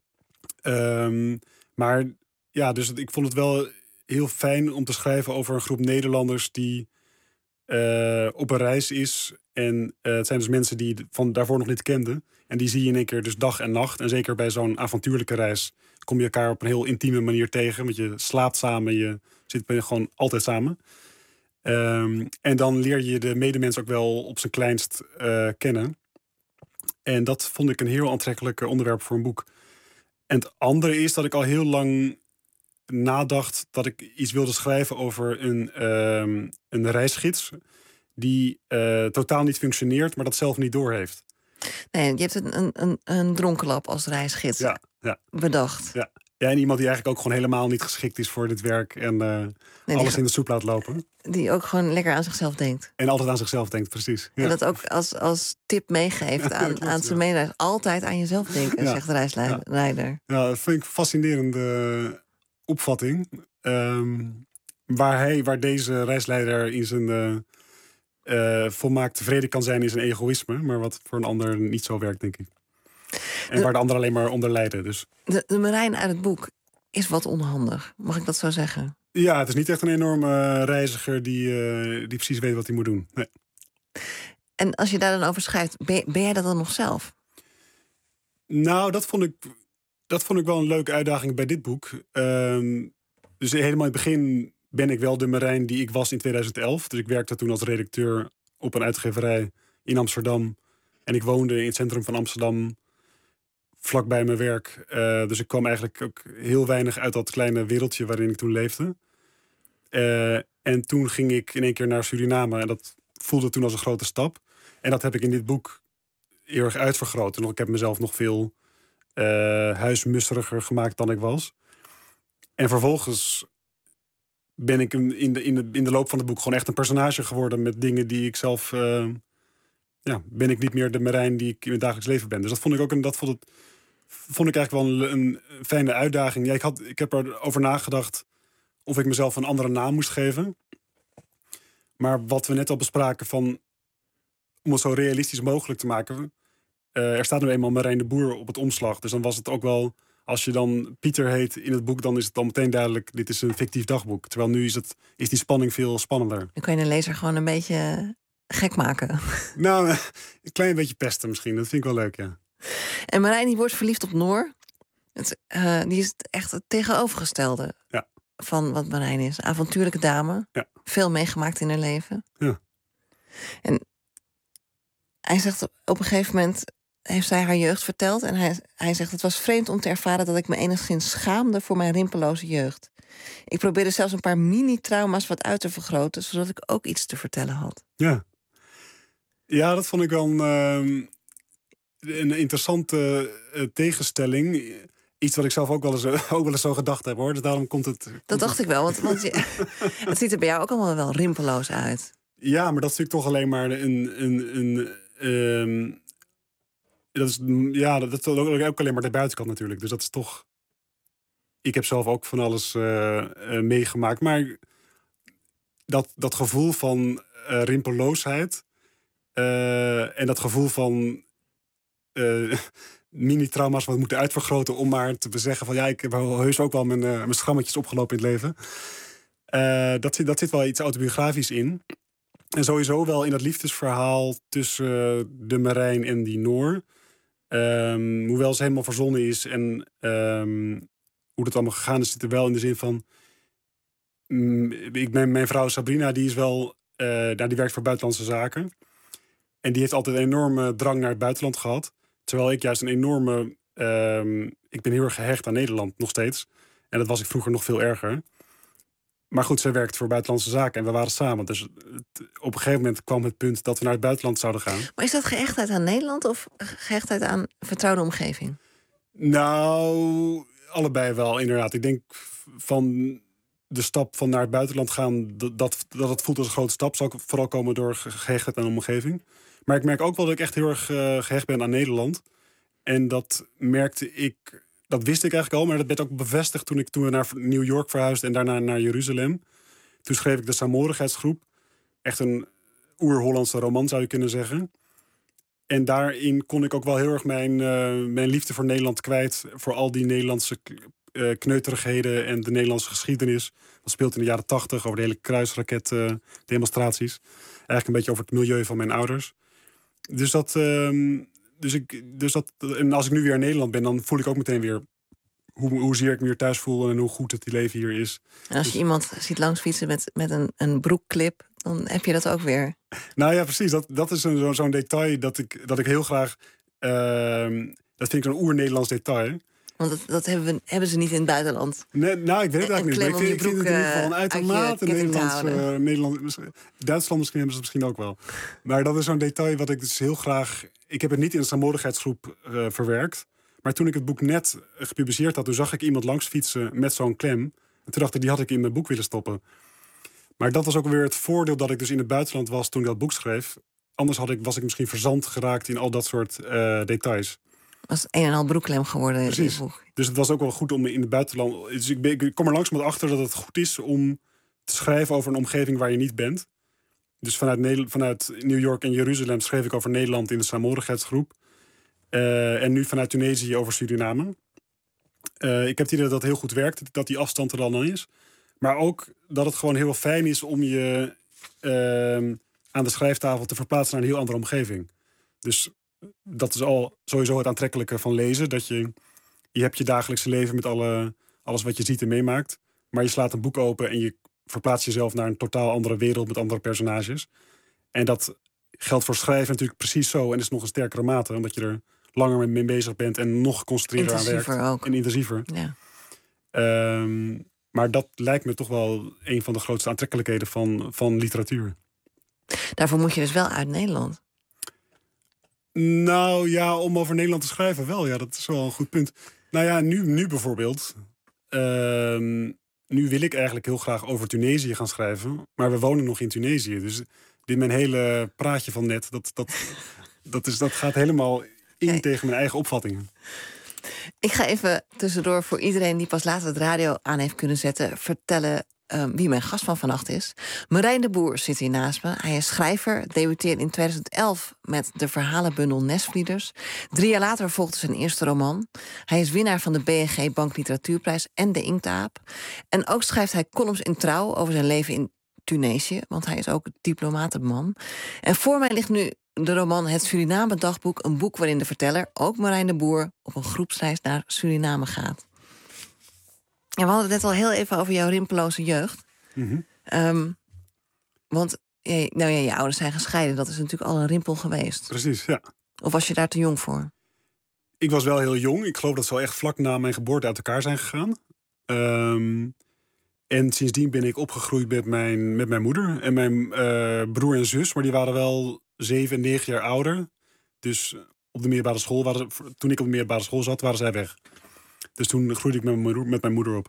Um, maar ja, dus ik vond het wel heel fijn om te schrijven over een groep Nederlanders die uh, op een reis is. En uh, het zijn dus mensen die van daarvoor nog niet kenden. En die zie je in één keer dus dag en nacht. En zeker bij zo'n avontuurlijke reis kom je elkaar op een heel intieme manier tegen. Want je slaapt samen, je zit gewoon altijd samen. Um, en dan leer je de medemens ook wel op zijn kleinst uh, kennen. En dat vond ik een heel aantrekkelijk onderwerp voor een boek. En het andere is dat ik al heel lang nadacht dat ik iets wilde schrijven over een, um, een reisgids die uh, totaal niet functioneert, maar dat zelf niet doorheeft. Nee, je hebt een, een, een dronkenlap als reisgids ja, ja. bedacht. Ja. Ja, en iemand die eigenlijk ook gewoon helemaal niet geschikt is voor dit werk en uh, nee, alles in de soep laat lopen. Die ook gewoon lekker aan zichzelf denkt. En altijd aan zichzelf denkt, precies. Ja. En dat ook als, als tip meegeeft aan, klopt, aan zijn ja. medereis. Altijd aan jezelf denken, ja. zegt de reisleider. Ja. ja, dat vind ik een fascinerende opvatting. Um, waar, hij, waar deze reisleider in zijn uh, uh, volmaakt tevreden kan zijn in zijn egoïsme. Maar wat voor een ander niet zo werkt, denk ik. En de, waar de ander alleen maar onder lijden. Dus. De, de Marijn uit het boek is wat onhandig. Mag ik dat zo zeggen? Ja, het is niet echt een enorme reiziger die, uh, die precies weet wat hij moet doen. Nee. En als je daar dan over schrijft, ben, ben jij dat dan nog zelf? Nou, dat vond ik, dat vond ik wel een leuke uitdaging bij dit boek. Um, dus helemaal in het begin ben ik wel de Marijn die ik was in tweeduizend elf. Dus ik werkte toen als redacteur op een uitgeverij in Amsterdam. En ik woonde in het centrum van Amsterdam, vlakbij mijn werk. Uh, dus ik kwam eigenlijk ook heel weinig uit dat kleine wereldje waarin ik toen leefde. Uh, en toen ging ik in één keer naar Suriname. En dat voelde toen als een grote stap. En dat heb ik in dit boek heel erg uitvergroot. En ik heb mezelf nog veel uh, huismusseriger gemaakt dan ik was. En vervolgens ben ik in de, in, de, in de loop van het boek gewoon echt een personage geworden met dingen die ik zelf... Uh, ja, ben ik niet meer de Marijn die ik in het dagelijks leven ben. Dus dat vond ik ook een, dat vond het, vond ik eigenlijk wel een, een fijne uitdaging. Ja, ik, had, ik heb erover nagedacht of ik mezelf een andere naam moest geven. Maar wat we net al bespraken van om het zo realistisch mogelijk te maken. Uh, er staat nu eenmaal Marijn de Boer op het omslag. Dus dan was het ook wel, als je dan Pieter heet in het boek, dan is het dan meteen duidelijk, dit is een fictief dagboek. Terwijl nu is, het, is die spanning veel spannender. Dan kan je een lezer gewoon een beetje gek maken. Nou, een klein beetje pesten misschien. Dat vind ik wel leuk, ja. En Marijn die wordt verliefd op Noor. Het, uh, die is echt het tegenovergestelde ja. van wat Marijn is. Avontuurlijke dame. Ja. Veel meegemaakt in haar leven. Ja. En hij zegt op een gegeven moment, heeft zij haar jeugd verteld. En hij, hij zegt, het was vreemd om te ervaren dat ik me enigszins schaamde voor mijn rimpeloze jeugd. Ik probeerde zelfs een paar mini-trauma's wat uit te vergroten, zodat ik ook iets te vertellen had. Ja, ja dat vond ik wel een, uh, een interessante uh, tegenstelling. Iets wat ik zelf ook wel, eens, ook wel eens zo gedacht heb, hoor. Dus daarom komt het... Komt dat dacht het... ik wel, want, want je, het ziet er bij jou ook allemaal wel rimpeloos uit. Ja, maar dat is natuurlijk toch alleen maar een... een, een um, dat is, ja, dat is ook alleen maar de buitenkant natuurlijk. Dus dat is toch... Ik heb zelf ook van alles uh, uh, meegemaakt. Maar dat, dat gevoel van uh, rimpeloosheid... Uh, en dat gevoel van... Uh, mini-trauma's wat moeten uitvergroten om maar te zeggen van ja, ik heb heus ook wel mijn, uh, mijn schrammetjes opgelopen in het leven. Uh, dat, zit, dat zit wel iets autobiografisch in. En sowieso wel in dat liefdesverhaal tussen uh, de Marijn en die Noor. Um, hoewel ze helemaal verzonnen is en um, hoe dat allemaal gegaan is, zit er wel in de zin van... Um, ik, mijn, mijn vrouw Sabrina, die is wel... Uh, nou, die werkt voor buitenlandse zaken. En die heeft altijd een enorme drang naar het buitenland gehad. Terwijl ik juist een enorme... Um, ik ben heel erg gehecht aan Nederland, nog steeds. En dat was ik vroeger nog veel erger. Maar goed, zij werkt voor buitenlandse zaken en we waren samen. Dus het, op een gegeven moment kwam het punt dat we naar het buitenland zouden gaan. Maar is dat gehechtheid aan Nederland of gehechtheid aan vertrouwde omgeving? Nou, allebei wel, inderdaad. Ik denk van de stap van naar het buitenland gaan, dat, dat, dat het voelt als een grote stap, zal vooral komen door gehechtheid aan de omgeving. Maar ik merk ook wel dat ik echt heel erg uh, gehecht ben aan Nederland. En dat merkte ik, dat wist ik eigenlijk al, maar dat werd ook bevestigd toen, ik, toen we naar New York verhuisden en daarna naar Jeruzalem. Toen schreef ik de Saamhorigheidsgroep. Echt een oer-Hollandse roman, zou je kunnen zeggen. En daarin kon ik ook wel heel erg mijn, uh, mijn liefde voor Nederland kwijt. Voor al die Nederlandse uh, kneuterigheden en de Nederlandse geschiedenis. Dat speelt in de jaren tachtig over de hele kruisraket-demonstraties. Uh, Eigenlijk een beetje over het milieu van mijn ouders. Dus dat, uh, dus ik, dus dat. En als ik nu weer in Nederland ben, dan voel ik ook meteen weer hoe, hoezeer ik me hier thuis voel en hoe goed het die leven hier is. En als je dus iemand ziet langsfietsen met, met een, een broekclip, dan heb je dat ook weer. Nou ja, precies. Dat, dat is een, zo, zo'n detail dat ik, dat ik heel graag... Uh, dat vind ik zo'n oer-Nederlands detail. Want dat, dat hebben, we, hebben ze niet in het buitenland. Nee, nou, ik weet het eigenlijk niet. Maar ik vind, ik vind het in ieder geval een uitermate Nederlands... Uh, Nederland, Duitsland misschien hebben ze het misschien ook wel. Maar dat is zo'n detail wat ik dus heel graag... Ik heb het niet in de Saamhorigheidsgroep uh, verwerkt. Maar toen ik het boek net gepubliceerd had, toen zag ik iemand langs fietsen met zo'n klem. En toen dacht ik, die had ik in mijn boek willen stoppen. Maar dat was ook weer het voordeel dat ik dus in het buitenland was toen ik dat boek schreef. Anders had ik, was ik misschien verzand geraakt in al dat soort uh, details. Was het een en al broeklem geworden in Precies. het boek. Dus het was ook wel goed om in het buitenland... Dus ik, ben, ik kom er langzamerhand achter dat het goed is om te schrijven over een omgeving waar je niet bent. Dus vanuit, Nederland, vanuit New York en Jeruzalem schreef ik over Nederland in de Saamhorigheidsgroep. Uh, en nu vanuit Tunesië over Suriname. Uh, ik heb het idee dat dat heel goed werkt, dat die afstand er dan al is. Maar ook dat het gewoon heel fijn is om je uh, aan de schrijftafel te verplaatsen naar een heel andere omgeving. Dus dat is al sowieso het aantrekkelijke van lezen. Dat je, je hebt je dagelijkse leven met alle, alles wat je ziet en meemaakt. Maar je slaat een boek open en je verplaatst jezelf naar een totaal andere wereld met andere personages. En dat geldt voor schrijven natuurlijk precies zo. En is nog een sterkere mate, omdat je er langer mee bezig bent en nog geconcentreerder aan werkt. Ook. En intensiever. Ja. Um, maar dat lijkt me toch wel een van de grootste aantrekkelijkheden van, van literatuur. Daarvoor moet je dus wel uit Nederland. Nou ja, om over Nederland te schrijven wel. Ja, dat is wel een goed punt. Nou ja, nu, nu bijvoorbeeld. Uh, nu wil ik eigenlijk heel graag over Tunesië gaan schrijven. Maar we wonen nog in Tunesië. Dus dit mijn hele praatje van net, dat, dat, dat, is, dat gaat helemaal in hey. tegen mijn eigen opvattingen. Ik ga even tussendoor voor iedereen die pas later het radio aan heeft kunnen zetten, vertellen um, wie mijn gast van vannacht is. Marijn de Boer zit hier naast me. Hij is schrijver, debuteerde in tweeduizend elf met de verhalenbundel Nestvlieders. Drie jaar later volgde zijn eerste roman. Hij is winnaar van de B N G Bank Literatuurprijs en de Inktaap. En ook schrijft hij columns in Trouw over zijn leven in Tunesië, want hij is ook diplomatenman. En voor mij ligt nu de roman Het Suriname Dagboek, een boek waarin de verteller, ook Marijn de Boer, op een groepsreis naar Suriname gaat. En we hadden het net al heel even over jouw rimpeloze jeugd. Mm-hmm. Um, want je, nou ja, je ouders zijn gescheiden, dat is natuurlijk al een rimpel geweest. Precies, ja. Of was je daar te jong voor? Ik was wel heel jong. Ik geloof dat ze wel echt vlak na mijn geboorte uit elkaar zijn gegaan. Um, en sindsdien ben ik opgegroeid met mijn, met mijn moeder en mijn uh, broer en zus. Maar die waren wel zeven en negen jaar ouder. Dus op de middelbare school waren, toen ik op de middelbare school zat, waren zij weg. Dus toen groeide ik met mijn moeder, met mijn moeder op.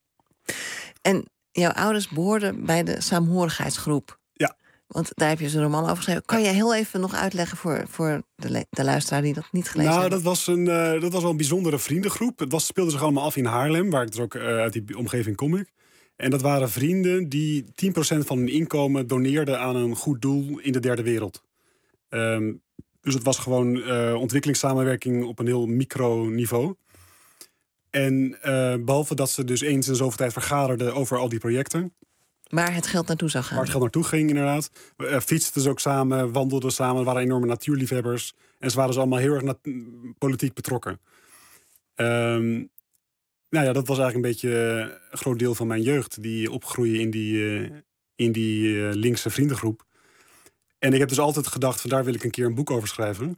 En jouw ouders behoorden bij de Saamhorigheidsgroep. Ja. Want daar heb je zo'n roman over geschreven. Kan jij heel even nog uitleggen voor, voor de, de luisteraar die dat niet gelezen heeft? Nou, dat was, een, uh, dat was wel een bijzondere vriendengroep. Het was, speelde zich allemaal af in Haarlem, waar ik dus ook uh, uit die omgeving kom ik. En dat waren vrienden die tien procent van hun inkomen doneerden aan een goed doel in de derde wereld. Um, dus het was gewoon uh, ontwikkelingssamenwerking op een heel microniveau. En uh, behalve dat ze dus eens in zoveel tijd vergaderden over al die projecten. Waar het geld naartoe zou gaan. Waar het geld naartoe ging, inderdaad. Uh, fietsten ze ook samen, wandelden samen, waren enorme natuurliefhebbers. En ze waren dus allemaal heel erg nat- politiek betrokken. Um, nou ja, dat was eigenlijk een beetje een groot deel van mijn jeugd. Die opgroeien in die, uh, in die uh, linkse vriendengroep. En ik heb dus altijd gedacht, van daar wil ik een keer een boek over schrijven.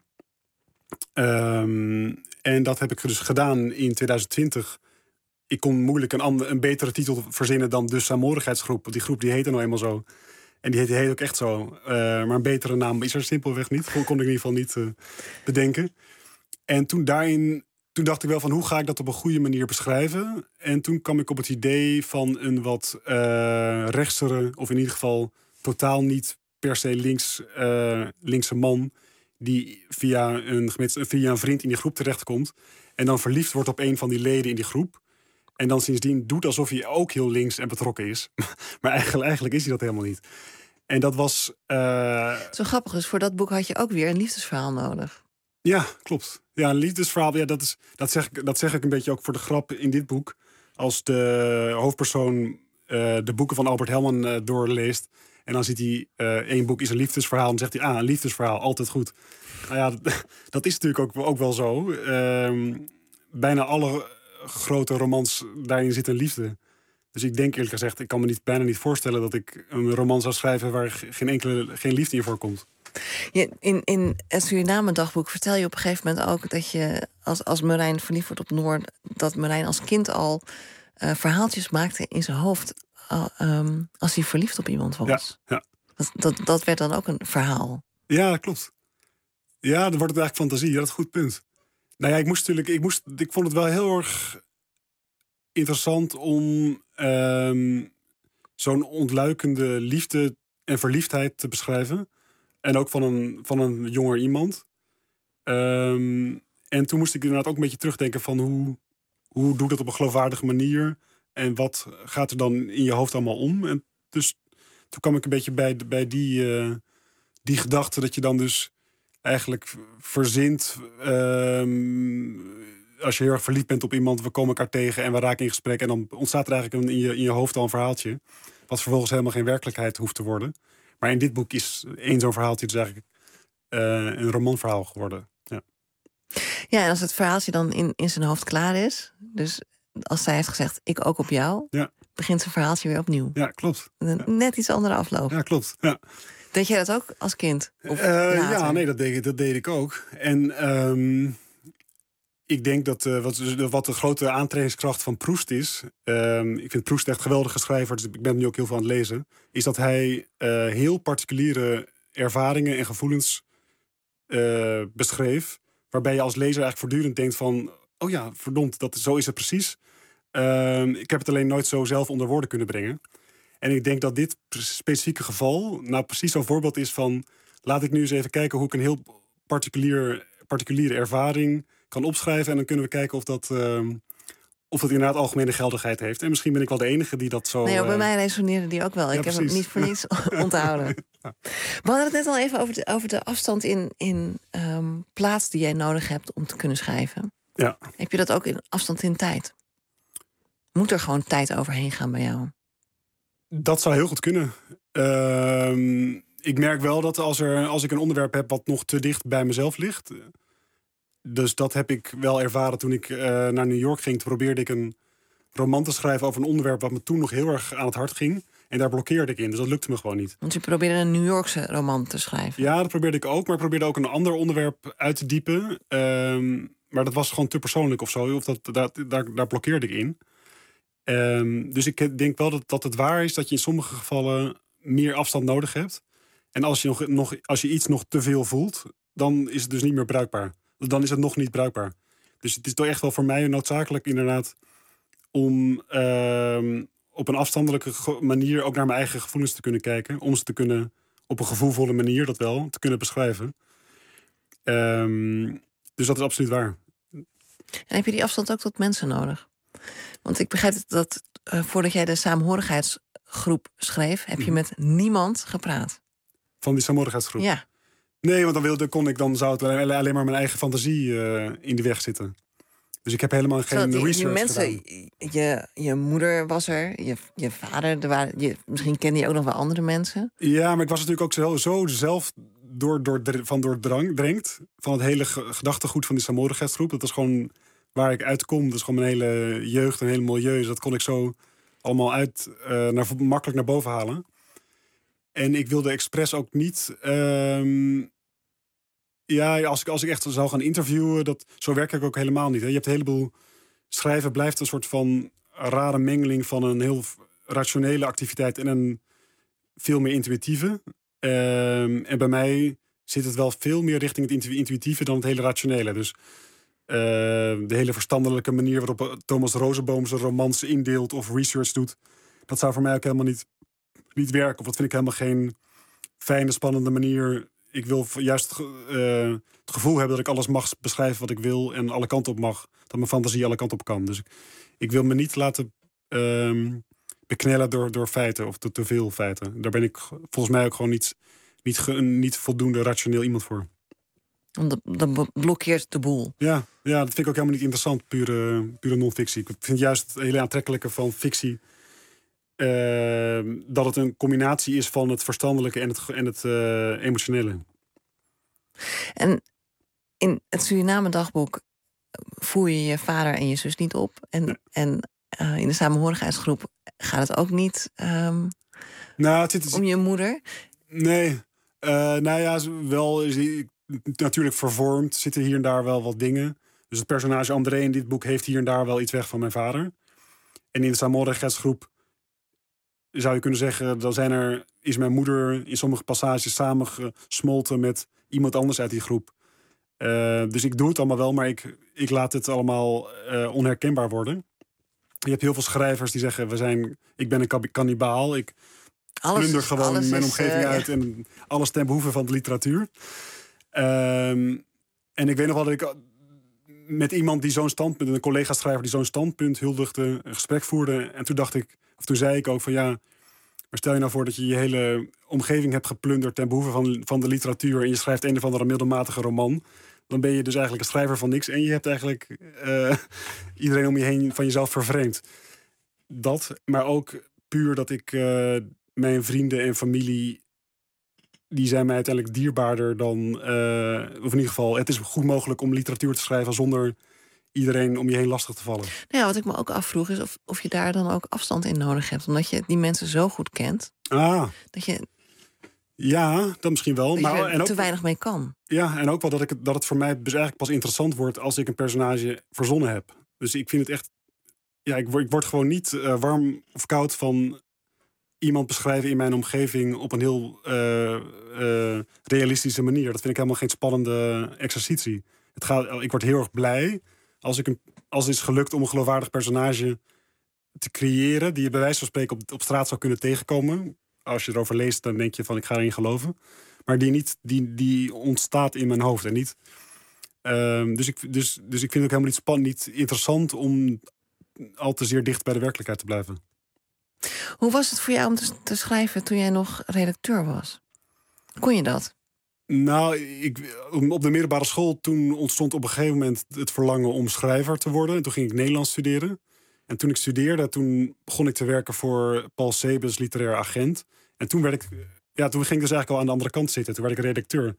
Um, en dat heb ik dus gedaan in tweeduizend twintig. Ik kon moeilijk een, andere, een betere titel verzinnen dan de Saamhorigheidsgroep. Die groep die heette nou eenmaal zo. En die heet, die heet ook echt zo. Uh, maar een betere naam is er simpelweg niet. Kon, kon ik in ieder geval niet uh, bedenken. En toen daarin toen dacht ik wel van, hoe ga ik dat op een goede manier beschrijven? En toen kwam ik op het idee van een wat uh, rechtsere, of in ieder geval totaal niet per se links, uh, linkse man, die via een, via een vriend in die groep terechtkomt en dan verliefd wordt op een van die leden in die groep. En dan sindsdien doet alsof hij ook heel links en betrokken is. Maar eigenlijk, eigenlijk is hij dat helemaal niet. En dat was... Uh... Zo grappig, dus voor dat boek had je ook weer een liefdesverhaal nodig. Ja, klopt. Ja, een liefdesverhaal, ja, dat, is, dat, zeg, dat zeg ik een beetje ook voor de grap in dit boek. Als de hoofdpersoon uh, de boeken van Albert Helman uh, doorleest en dan ziet hij uh, één boek is een liefdesverhaal, dan zegt hij, ah, een liefdesverhaal, altijd goed. Nou ja, dat, dat is natuurlijk ook, ook wel zo. Uh, bijna alle grote romans, daarin zit een liefde. Dus ik denk eerlijk gezegd, ik kan me niet, bijna niet voorstellen dat ik een roman zou schrijven waar geen enkele geen liefde in voorkomt. Je, in, in het Suriname-dagboek vertel je op een gegeven moment ook dat je, als, als Marijn verliefd wordt op Noor, dat Marijn als kind al uh, verhaaltjes maakte in zijn hoofd uh, um, als hij verliefd op iemand was. Ja, ja. Dat, dat, dat werd dan ook een verhaal. Ja, klopt. Ja, dan wordt het eigenlijk fantasie. Ja, dat is een goed punt. Nou ja, ik moest natuurlijk, ik moest, ik vond het wel heel erg interessant om um, zo'n ontluikende liefde en verliefdheid te beschrijven. En ook van een, van een jonger iemand. Um, en toen moest ik inderdaad ook een beetje terugdenken van hoe, hoe doe ik dat op een geloofwaardige manier? En wat gaat er dan in je hoofd allemaal om? En dus toen kwam ik een beetje bij, bij die, uh, die gedachte dat je dan dus eigenlijk verzint. Um, als je heel erg verliefd bent op iemand, we komen elkaar tegen en we raken in gesprek. En dan ontstaat er eigenlijk in je, in je hoofd al een verhaaltje. Wat vervolgens helemaal geen werkelijkheid hoeft te worden. Maar in dit boek is één zo'n verhaaltje dus eigenlijk uh, een romanverhaal geworden. Ja. Ja, en als het verhaaltje dan in, in zijn hoofd klaar is, dus als zij heeft gezegd, ik ook op jou, ja, begint zijn verhaaltje weer opnieuw. Ja, klopt. Een ja. net iets andere afloop. Ja, klopt. Ja. Deed jij dat ook als kind? Of uh, ja, nee, dat deed, ik, dat deed ik ook. En um, ik denk dat uh, wat, wat de grote aantrekkingskracht van Proust is, um, ik vind Proust echt een geweldige schrijver, dus ik ben nu ook heel veel aan het lezen, is dat hij uh, heel particuliere ervaringen en gevoelens uh, beschreef, waarbij je als lezer eigenlijk voortdurend denkt van, oh ja, verdomd, dat, zo is het precies. Um, ik heb het alleen nooit zo zelf onder woorden kunnen brengen. En ik denk dat dit specifieke geval nou precies zo'n voorbeeld is van, laat ik nu eens even kijken hoe ik een heel particulier, particuliere ervaring kan opschrijven. En dan kunnen we kijken of dat, uh, of dat inderdaad algemene geldigheid heeft. En misschien ben ik wel de enige die dat zo... Nee, bij uh, mij resoneerde die ook wel. Ja, ik precies. heb het niet voor niets onthouden. Ja. We hadden het net al even over de, over de afstand in, in um, plaats die jij nodig hebt om te kunnen schrijven. Ja. Heb je dat ook in afstand in tijd? Moet er gewoon tijd overheen gaan bij jou? Dat zou heel goed kunnen. Uh, ik merk wel dat als, er, als ik een onderwerp heb wat nog te dicht bij mezelf ligt, dus dat heb ik wel ervaren toen ik uh, naar New York ging. Toen probeerde ik een roman te schrijven over een onderwerp wat me toen nog heel erg aan het hart ging. En daar blokkeerde ik in, dus dat lukte me gewoon niet. Want je probeerde een New Yorkse roman te schrijven? Ja, dat probeerde ik ook. Maar ik probeerde ook een ander onderwerp uit te diepen. Um, maar dat was gewoon te persoonlijk of zo. Of dat, daar, daar, daar blokkeerde ik in. Um, dus ik denk wel dat, dat het waar is dat je in sommige gevallen meer afstand nodig hebt. En als je, nog, nog, als je iets nog te veel voelt, dan is het dus niet meer bruikbaar. Dan is het nog niet bruikbaar. Dus het is toch echt wel voor mij noodzakelijk inderdaad om uh, op een afstandelijke manier ook naar mijn eigen gevoelens te kunnen kijken. Om ze te kunnen, op een gevoelvolle manier dat wel, te kunnen beschrijven. Um, dus dat is absoluut waar. En heb je die afstand ook tot mensen nodig? Want ik begrijp dat uh, voordat jij de saamhorigheidsgroep schreef, heb je met niemand gepraat. Van die saamhorigheidsgroep? Ja. Nee, want dan, wilde, kon ik, dan zou het alleen maar mijn eigen fantasie uh, in de weg zitten. Dus ik heb helemaal geen die, research die mensen, gedaan. Je, je moeder was er, je, je vader, er waren, je, misschien kende je ook nog wel andere mensen. Ja, maar ik was natuurlijk ook zo, zo zelf door, door, van doordrenkt van het hele gedachtegoed van die saamhorigheidsgroep. Dat is gewoon waar ik uitkom. Dat is gewoon mijn hele jeugd en hele milieu. Dus dat kon ik zo allemaal uit, uh, naar, makkelijk naar boven halen. En ik wilde expres ook niet. Um, ja, als ik, als ik echt zou gaan interviewen, dat, zo werk ik ook helemaal niet. Hè. Je hebt een heleboel. Schrijven blijft een soort van rare mengeling van een heel rationele activiteit en een veel meer intuïtieve. Um, en bij mij zit het wel veel meer richting het intuïtieve dan het hele rationele. Dus de hele verstandelijke manier waarop Thomas Rosenboom zijn romans indeelt of research doet. Dat zou voor mij ook helemaal niet, niet werken. Of dat vind ik helemaal geen fijne, spannende manier. Ik wil juist uh, het gevoel hebben dat ik alles mag beschrijven wat ik wil en alle kanten op mag. Dat mijn fantasie alle kanten op kan. Dus ik, ik wil me niet laten uh, beknellen door, door feiten of te, te veel feiten. Daar ben ik volgens mij ook gewoon niet, niet, ge, niet voldoende rationeel iemand voor. Dan, dan blokkeert de boel. Ja, ja, dat vind ik ook helemaal niet interessant, pure, pure non-fictie. Ik vind juist het hele aantrekkelijke van fictie Uh, dat het een combinatie is van het verstandelijke en het, en het uh, emotionele. En in het Suriname-dagboek voer je je vader en je zus niet op. En, nee. en uh, in de samenhorigheidsgroep gaat het ook niet um, nou, het zit, om je moeder. Nee, uh, nou ja, wel is hij natuurlijk vervormd. Zitten hier en daar wel wat dingen. Dus het personage André in dit boek heeft hier en daar wel iets weg van mijn vader. En in de samenhorigheidsgroep zou je kunnen zeggen, dan zijn er, is mijn moeder in sommige passages samengesmolten met iemand anders uit die groep. Uh, dus ik doe het allemaal wel, maar ik, ik laat het allemaal uh, onherkenbaar worden. Je hebt heel veel schrijvers die zeggen, we zijn, ik ben een kannibaal. Ik alles, plunder gewoon alles mijn is, omgeving uh, uit ja. en alles ten behoeve van de literatuur. Um, en ik weet nog wel dat ik met iemand die zo'n standpunt, een collega-schrijver die zo'n standpunt huldigde, een gesprek voerde. En toen dacht ik, of toen zei ik ook van ja, maar stel je nou voor dat je je hele omgeving hebt geplunderd ten behoeve van, van de literatuur en je schrijft een of andere middelmatige roman. Dan ben je dus eigenlijk een schrijver van niks en je hebt eigenlijk uh, iedereen om je heen van jezelf vervreemd. Dat, maar ook puur dat ik uh, mijn vrienden en familie, die zijn mij uiteindelijk dierbaarder dan, uh, of in ieder geval, het is goed mogelijk om literatuur te schrijven zonder iedereen om je heen lastig te vallen. Nou ja, wat ik me ook afvroeg is of, of je daar dan ook afstand in nodig hebt. Omdat je die mensen zo goed kent. Ah. Dat je... Ja, dat misschien wel. Dat maar je er en ook, te weinig mee kan. Ja, en ook wel dat, ik, dat het voor mij dus eigenlijk pas interessant wordt als ik een personage verzonnen heb. Dus ik vind het echt... Ja, ik word, ik word gewoon niet uh, warm of koud van iemand beschrijven in mijn omgeving op een heel uh, uh, realistische manier. Dat vind ik helemaal geen spannende exercitie. Het gaat, ik word heel erg blij als, ik een, als het is gelukt om een geloofwaardig personage te creëren die je bij wijze van spreken op, op straat zou kunnen tegenkomen. Als je erover leest, dan denk je van ik ga erin geloven. Maar die, niet, die, die ontstaat in mijn hoofd en niet. Uh, dus, ik, dus, dus ik vind het ook helemaal niet spannend, niet interessant om al te zeer dicht bij de werkelijkheid te blijven. Hoe was het voor jou om te, te schrijven toen jij nog redacteur was? Kon je dat? Nou, ik, op de middelbare school toen ontstond op een gegeven moment het verlangen om schrijver te worden. En toen ging ik Nederlands studeren. En toen ik studeerde, toen begon ik te werken voor Paul Sebes, literair agent. En toen werd ik, ja, toen ging ik dus eigenlijk al aan de andere kant zitten. Toen werd ik redacteur.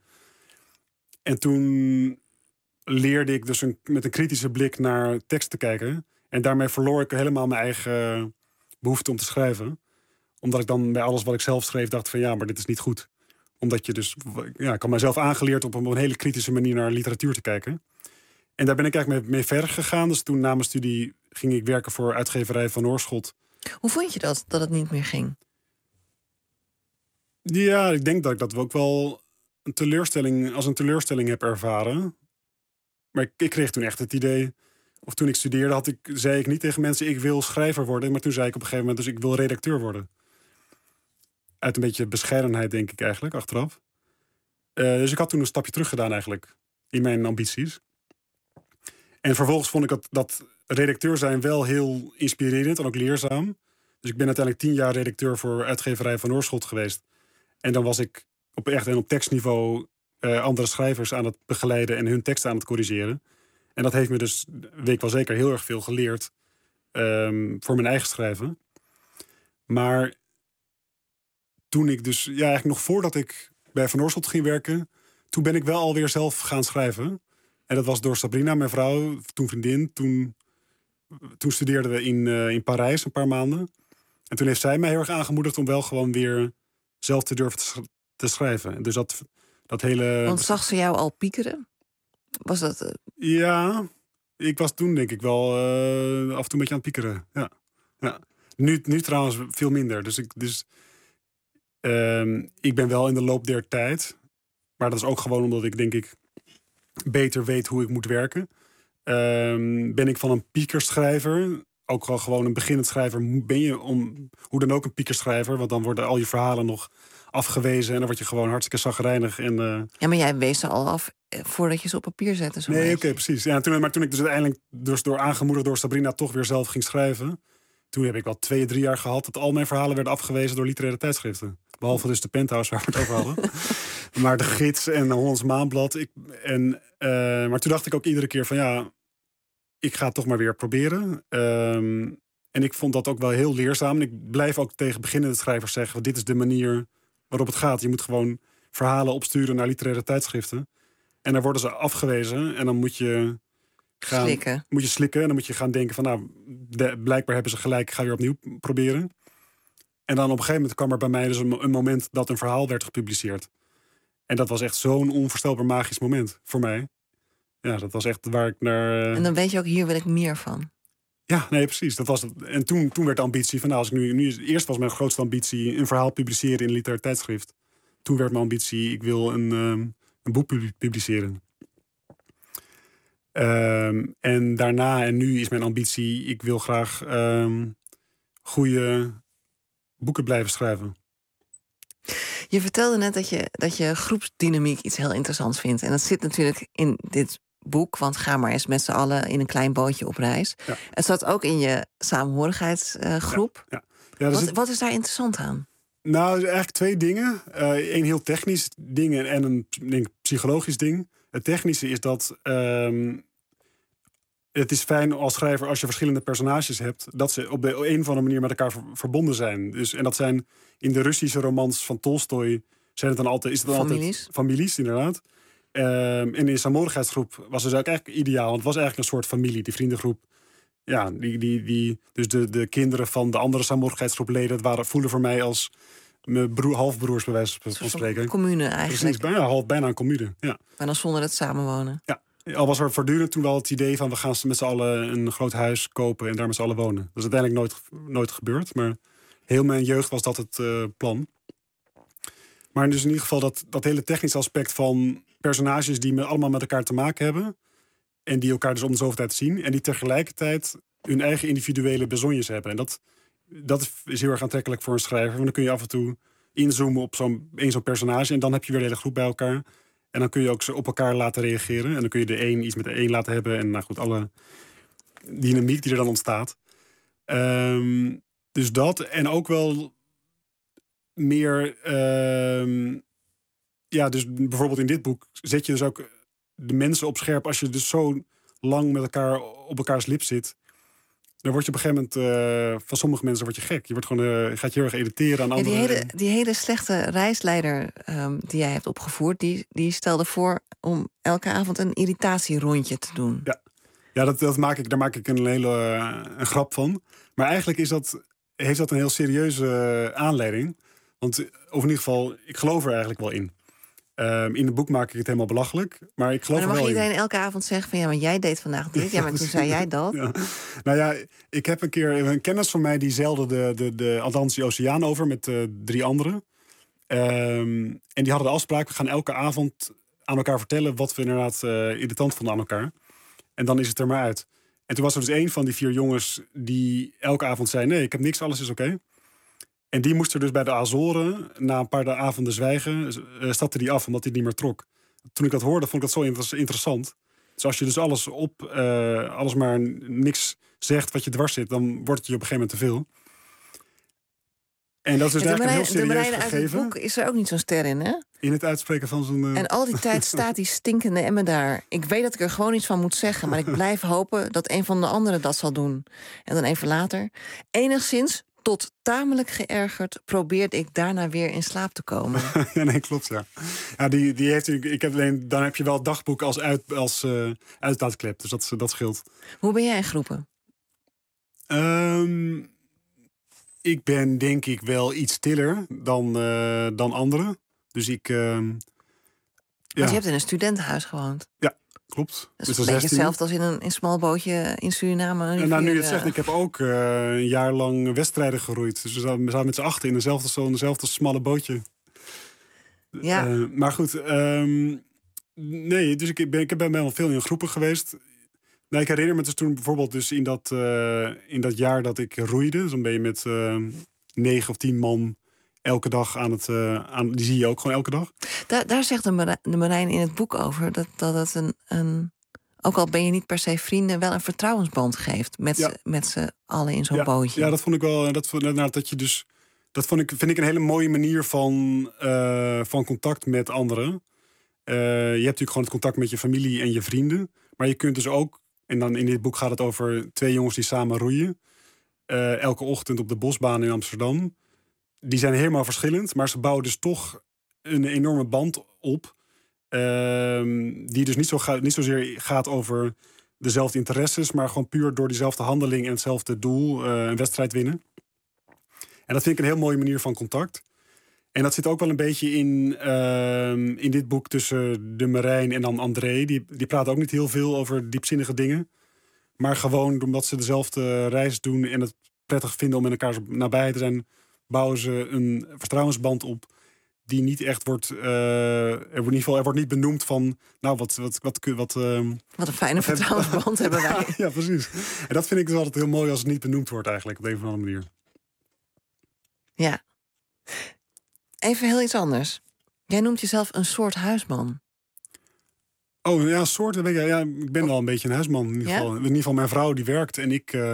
En toen leerde ik dus een, met een kritische blik naar tekst te kijken. En daarmee verloor ik helemaal mijn eigen behoefte om te schrijven. Omdat ik dan bij alles wat ik zelf schreef dacht van ja, maar dit is niet goed. Omdat je dus, ja, ik had mijzelf aangeleerd op een hele kritische manier naar literatuur te kijken. En daar ben ik eigenlijk mee, mee verder gegaan. Dus toen na mijn studie ging ik werken voor uitgeverij Van Oorschot. Hoe vond je dat, dat het niet meer ging? Ja, ik denk dat ik dat ook wel een teleurstelling, als een teleurstelling heb ervaren. Maar ik, ik kreeg toen echt het idee, of toen ik studeerde, had ik, zei ik niet tegen mensen ik wil schrijver worden. Maar toen zei ik op een gegeven moment dus ik wil redacteur worden. Uit een beetje bescheidenheid denk ik eigenlijk, achteraf. Uh, dus ik had toen een stapje terug gedaan eigenlijk, in mijn ambities. En vervolgens vond ik dat, dat redacteur zijn wel heel inspirerend en ook leerzaam. Dus ik ben uiteindelijk tien jaar redacteur voor uitgeverij Van Oorschot geweest. En dan was ik op echt en op tekstniveau uh, andere schrijvers aan het begeleiden en hun teksten aan het corrigeren. En dat heeft me dus, weet ik wel zeker, heel erg veel geleerd um, voor mijn eigen schrijven. Maar toen ik dus, ja, eigenlijk nog voordat ik bij Van Oorschot ging werken, toen ben ik wel alweer zelf gaan schrijven. En dat was door Sabrina, mijn vrouw, toen vriendin. Toen, toen studeerden we in, uh, in Parijs een paar maanden. En toen heeft zij mij heel erg aangemoedigd om wel gewoon weer zelf te durven te, sch- te schrijven. Dus dat, dat hele... Want zag ze jou al piekeren? Was dat... Uh... Ja, ik was toen denk ik wel uh, af en toe een beetje aan het piekeren. Ja. Ja. Nu, nu trouwens veel minder. Dus, ik, dus uh, ik ben wel in de loop der tijd. Maar dat is ook gewoon omdat ik denk ik beter weet hoe ik moet werken. Um, ben ik van een piekerschrijver, ook wel gewoon een beginnend schrijver, ben je om, hoe dan ook een piekerschrijver, want dan worden al je verhalen nog afgewezen en dan word je gewoon hartstikke chagrijnig. En, uh... Ja, maar jij wees ze al af voordat je ze op papier zette. Zo nee, oké, okay, precies. Ja, toen, maar toen ik dus uiteindelijk, dus door aangemoedigd door Sabrina, toch weer zelf ging schrijven, toen heb ik wel twee, drie jaar gehad dat al mijn verhalen werden afgewezen door literaire tijdschriften. Behalve dus de Penthouse waar we het over hadden. Maar de Gids en de Hollands Maandblad. Ik, en, uh, maar toen dacht ik ook iedere keer van ja, ik ga het toch maar weer proberen. Um, en ik vond dat ook wel heel leerzaam. En ik blijf ook tegen beginnende schrijvers zeggen, want dit is de manier waarop het gaat. Je moet gewoon verhalen opsturen naar literaire tijdschriften. En dan worden ze afgewezen. En dan moet je gaan slikken. Moet je slikken. En dan moet je gaan denken van nou, de, blijkbaar hebben ze gelijk, ik ga weer opnieuw proberen. En dan op een gegeven moment kwam er bij mij dus een, een moment dat een verhaal werd gepubliceerd. En dat was echt zo'n onvoorstelbaar magisch moment voor mij. Ja, dat was echt waar ik naar... Uh... En dan weet je ook, hier wil ik meer van. Ja, nee, precies. Dat was het. En toen, toen werd de ambitie van, nou, als ik nu, nu... Eerst was mijn grootste ambitie een verhaal publiceren in een literair tijdschrift. Toen werd mijn ambitie, ik wil een, um, een boek publiceren. Um, en daarna, en nu is mijn ambitie, ik wil graag um, goede boeken blijven schrijven. Je vertelde net dat je, dat je groepsdynamiek iets heel interessants vindt. En dat zit natuurlijk in dit boek, want ga maar eens met z'n allen in een klein bootje op reis. Ja. Het zat ook in je samenhorigheidsgroep. Uh, ja, ja. Ja, wat, zit... wat is daar interessant aan? Nou, eigenlijk twee dingen. Uh, Eén heel technisch ding en een denk, psychologisch ding. Het technische is dat... Um, het is fijn als schrijver als je verschillende personages hebt, dat ze op de een of andere manier met elkaar ver, verbonden zijn. Dus, en dat zijn in de Russische romans van Tolstoj zijn het dan altijd, is het dan families. altijd families, inderdaad. Um, en in de samenhorigheidsgroep was het ook eigenlijk ideaal. Want het was eigenlijk een soort familie, die vriendengroep. Ja, die, die, die, dus de, de kinderen van de andere samenhorigheidsgroepleden, dat waren, voelen voor mij als mijn broer, halfbroers, bij wijze van spreken. Een commune eigenlijk. Precies, bijna, half, bijna een commune. Ja. Maar dan zonder het samenwonen. Ja. Al was er voortdurend toen wel het idee van we gaan met z'n allen een groot huis kopen en daar met z'n allen wonen. Dat is uiteindelijk nooit, nooit gebeurd, maar heel mijn jeugd was dat het uh, plan. Maar dus in ieder geval dat, dat hele technische aspect van personages die me allemaal met elkaar te maken hebben en die elkaar dus om de zoveel tijd zien en die tegelijkertijd hun eigen individuele bezonjes hebben. En dat, dat is heel erg aantrekkelijk voor een schrijver, want dan kun je af en toe inzoomen op zo'n, één zo'n personage en dan heb je weer de hele groep bij elkaar. En dan kun je ook ze op elkaar laten reageren. En dan kun je de een iets met de een laten hebben. En nou goed, alle dynamiek die er dan ontstaat. Um, dus dat. En ook wel meer... Um, ja, dus bijvoorbeeld in dit boek zet je dus ook de mensen op scherp. Als je dus zo lang met elkaar op elkaars lip zit, dan word je op een gegeven moment... Uh, van sommige mensen word je gek. Je wordt gewoon, uh, gaat je heel erg irriteren aan ja, anderen. Die hele, die hele slechte reisleider um, die jij hebt opgevoerd, Die, die stelde voor om elke avond een irritatierondje te doen. Ja, ja dat, dat maak ik, daar maak ik een hele uh, een grap van. Maar eigenlijk is dat, heeft dat een heel serieuze uh, aanleiding. Want, of in ieder geval, ik geloof er eigenlijk wel in. Um, in het boek maak ik het helemaal belachelijk. Maar ik geloof maar dan mag er wel iedereen in. elke avond zeggen van ja, maar jij deed vandaag dit. Ja, maar toen zei jij dat. Ja. Nou ja, ik heb een keer een kennis van mij die zeilde de, de, de Atlantische Oceaan over met uh, drie anderen. Um, en die hadden de afspraak, we gaan elke avond aan elkaar vertellen wat we inderdaad uh, irritant vonden aan elkaar. En dan is het er maar uit. En toen was er dus één van die vier jongens die elke avond zei, nee, ik heb niks, alles is oké. Okay. En die moest er dus bij de Azoren, na een paar avonden zwijgen, uh, stapte die af omdat hij niet meer trok. Toen ik dat hoorde, vond ik dat zo inter- interessant. Dus als je dus alles op, uh, alles maar niks zegt wat je dwars zit, dan wordt het je op een gegeven moment te veel. En dat is dus ja, eigenlijk Marijn, een heel serieus de gegeven. Uit het boek is er ook niet zo'n ster in, hè? In het uitspreken van zo'n... Uh... En al die tijd staat die stinkende emmer daar. Ik weet dat ik er gewoon iets van moet zeggen, maar ik blijf hopen dat een van de anderen dat zal doen. En dan even later. Enigszins tot tamelijk geërgerd probeerde ik daarna weer in slaap te komen. Ja, nee, klopt, ja. Ja, die, die heeft, ik heb alleen, dan heb je wel het dagboek als, uit, als uh, uitlaatklep, dus dat, dat scheelt. Hoe ben jij in groepen? Um, ik ben denk ik wel iets stiller dan, uh, dan anderen. Dus ik... Uh, Want ja. je hebt in een studentenhuis gewoond. Ja, klopt. Dat is dus een beetje hetzelfde als in een in smal bootje in Suriname. En nou, nu je het zegt, ik heb ook uh, een jaar lang wedstrijden geroeid. Dus we zaten, we zaten met z'n achten in eenzelfde, zo'n dezelfde smalle bootje. Ja. Uh, maar goed, um, nee, dus ik ben, ik ben wel veel in groepen geweest. Nou, ik herinner me dus toen bijvoorbeeld dus in dat, uh, in dat jaar dat ik roeide. Dus dan ben je met uh, negen of tien man elke dag aan het... Uh, aan, die zie je ook gewoon elke dag. Daar, daar zegt de Marijn, de Marijn in het boek over... dat, dat het een, een... ook al ben je niet per se vrienden... wel een vertrouwensband geeft met, ja. met z'n allen in zo'n ja, bootje. Ja, dat vond ik wel... Dat, nou, dat je dus, dat vond ik, vind ik een hele mooie manier van, uh, van contact met anderen. Uh, je hebt natuurlijk gewoon het contact met je familie en je vrienden. Maar je kunt dus ook... en dan in dit boek gaat het over twee jongens die samen roeien. Uh, elke ochtend op de bosbaan in Amsterdam. Die zijn helemaal verschillend, maar ze bouwen dus toch een enorme band op. Uh, die dus niet, zo ga, niet zozeer gaat over dezelfde interesses, maar gewoon puur door diezelfde handeling en hetzelfde doel, uh, een wedstrijd winnen. En dat vind ik een heel mooie manier van contact. En dat zit ook wel een beetje in, uh, in dit boek tussen de Marijn en dan André. Die, die praten ook niet heel veel over diepzinnige dingen. Maar gewoon omdat ze dezelfde reis doen en het prettig vinden om in elkaar nabij te zijn, bouwen ze een vertrouwensband op die niet echt wordt... Uh, er, wordt in ieder geval, er wordt niet benoemd van... nou, wat... Wat, wat, wat, uh, wat een fijne vertrouwensband hebben wij. Ja, ja, precies. En dat vind ik dus altijd heel mooi als het niet benoemd wordt eigenlijk, op een of andere manier. Ja. Even heel iets anders. Jij noemt jezelf een soort huisman. Oh, ja, soort. Weet ik, ja, ik ben wel een beetje een huisman. In ieder geval, ja? in ieder geval mijn vrouw die werkt en ik... Uh,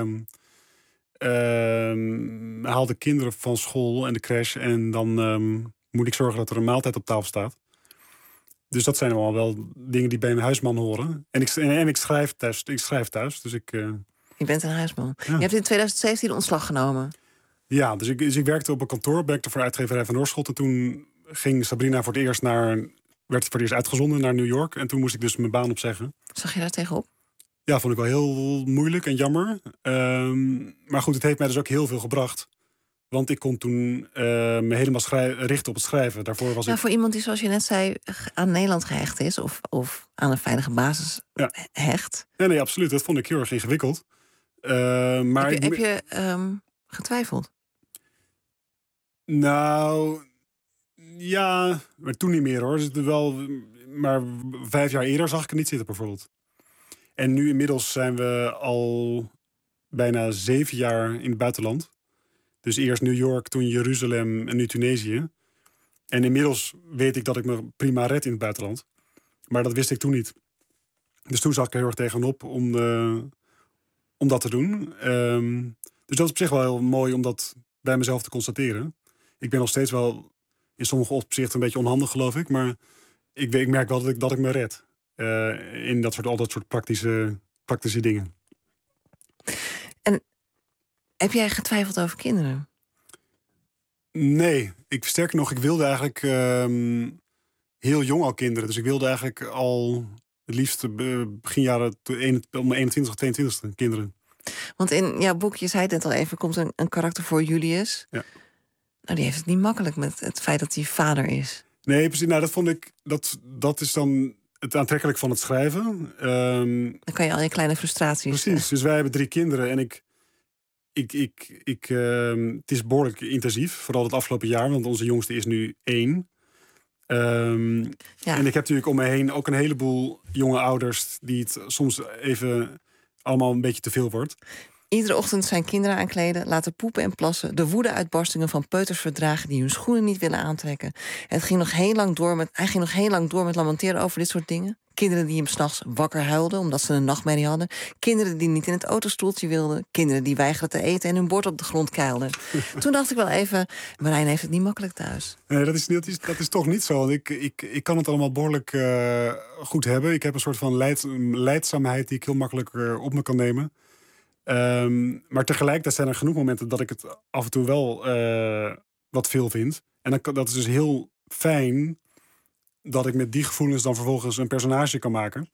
uh, haal de kinderen van school en de crash en dan... Uh, moet ik zorgen dat er een maaltijd op tafel staat. Dus dat zijn allemaal wel dingen die bij een huisman horen. En ik, en ik, schrijf, thuis, ik schrijf thuis. Dus ik, uh... Je bent een huisman. Ja. Je hebt in twintig zeventien ontslag genomen. Ja, dus ik, dus ik werkte op een kantoor. Werkte voor uitgeverij van Oorschot. En toen ging Sabrina voor het eerst naar... werd voor het eerst uitgezonden naar New York. En toen moest ik dus mijn baan opzeggen. Zag je daar tegenop? Ja, vond ik wel heel moeilijk en jammer. Um, maar goed, het heeft mij dus ook heel veel gebracht. Want ik kon toen uh, me helemaal richten op het schrijven. Daarvoor was ja, ik... Voor iemand die, zoals je net zei, aan Nederland gehecht is... of, of aan een veilige basis ja. hecht. Nee, nee, absoluut. Dat vond ik heel erg ingewikkeld. Uh, maar heb je, ik... heb je um, getwijfeld? Nou, ja, maar toen niet meer hoor. Dus het wel, maar vijf jaar eerder zag ik het niet zitten bijvoorbeeld. En nu inmiddels zijn we al bijna zeven jaar in het buitenland. Dus eerst New York, toen Jeruzalem en nu Tunesië. En inmiddels weet ik dat ik me prima red in het buitenland. Maar dat wist ik toen niet. Dus toen zag ik er heel erg tegenop om, uh, om dat te doen. Um, dus dat is op zich wel heel mooi om dat bij mezelf te constateren. Ik ben nog steeds wel in sommige opzichten een beetje onhandig, geloof ik. Maar ik, ik merk wel dat ik, dat ik me red. Uh, in dat soort, al dat soort praktische, praktische dingen. En heb jij getwijfeld over kinderen? Nee, ik, sterker nog, ik wilde eigenlijk um, heel jong al kinderen. Dus ik wilde eigenlijk al het liefst uh, begin jaren om eenentwintig, tweeëntwintig kinderen. Want in jouw boek, je zei het net al even, komt een, een karakter voor, Julius. Ja. Nou, die heeft het niet makkelijk met het feit dat hij vader is. Nee, precies. Nou, dat vond ik, dat, dat is dan het aantrekkelijk van het schrijven. Um, dan kan je al je kleine frustraties... Precies, dus wij hebben drie kinderen en ik... ik, ik, ik uh, het is behoorlijk intensief, vooral het afgelopen jaar, want onze jongste is nu één. Um, ja. En ik heb natuurlijk om me heen ook een heleboel jonge ouders die het soms even allemaal een beetje te veel wordt. Iedere ochtend zijn kinderen aankleden, laten poepen en plassen, de woede-uitbarstingen van peuters verdragen die hun schoenen niet willen aantrekken. Het ging nog heel lang door met, hij ging nog heel lang door met lamenteren over dit soort dingen. Kinderen die hem 's nachts wakker huilden omdat ze een nachtmerrie hadden. Kinderen die niet in het autostoeltje wilden. Kinderen die weigerden te eten en hun bord op de grond keilden. Toen dacht ik wel even, Marijn heeft het niet makkelijk thuis. Nee, dat is, dat is, dat is toch niet zo. Ik, ik, ik kan het allemaal behoorlijk uh, goed hebben. Ik heb een soort van leid, leidzaamheid die ik heel makkelijk uh, op me kan nemen. Um, maar tegelijkertijd zijn er genoeg momenten dat ik het af en toe wel uh, wat veel vind. En dan, dat is dus heel fijn dat ik met die gevoelens dan vervolgens een personage kan maken.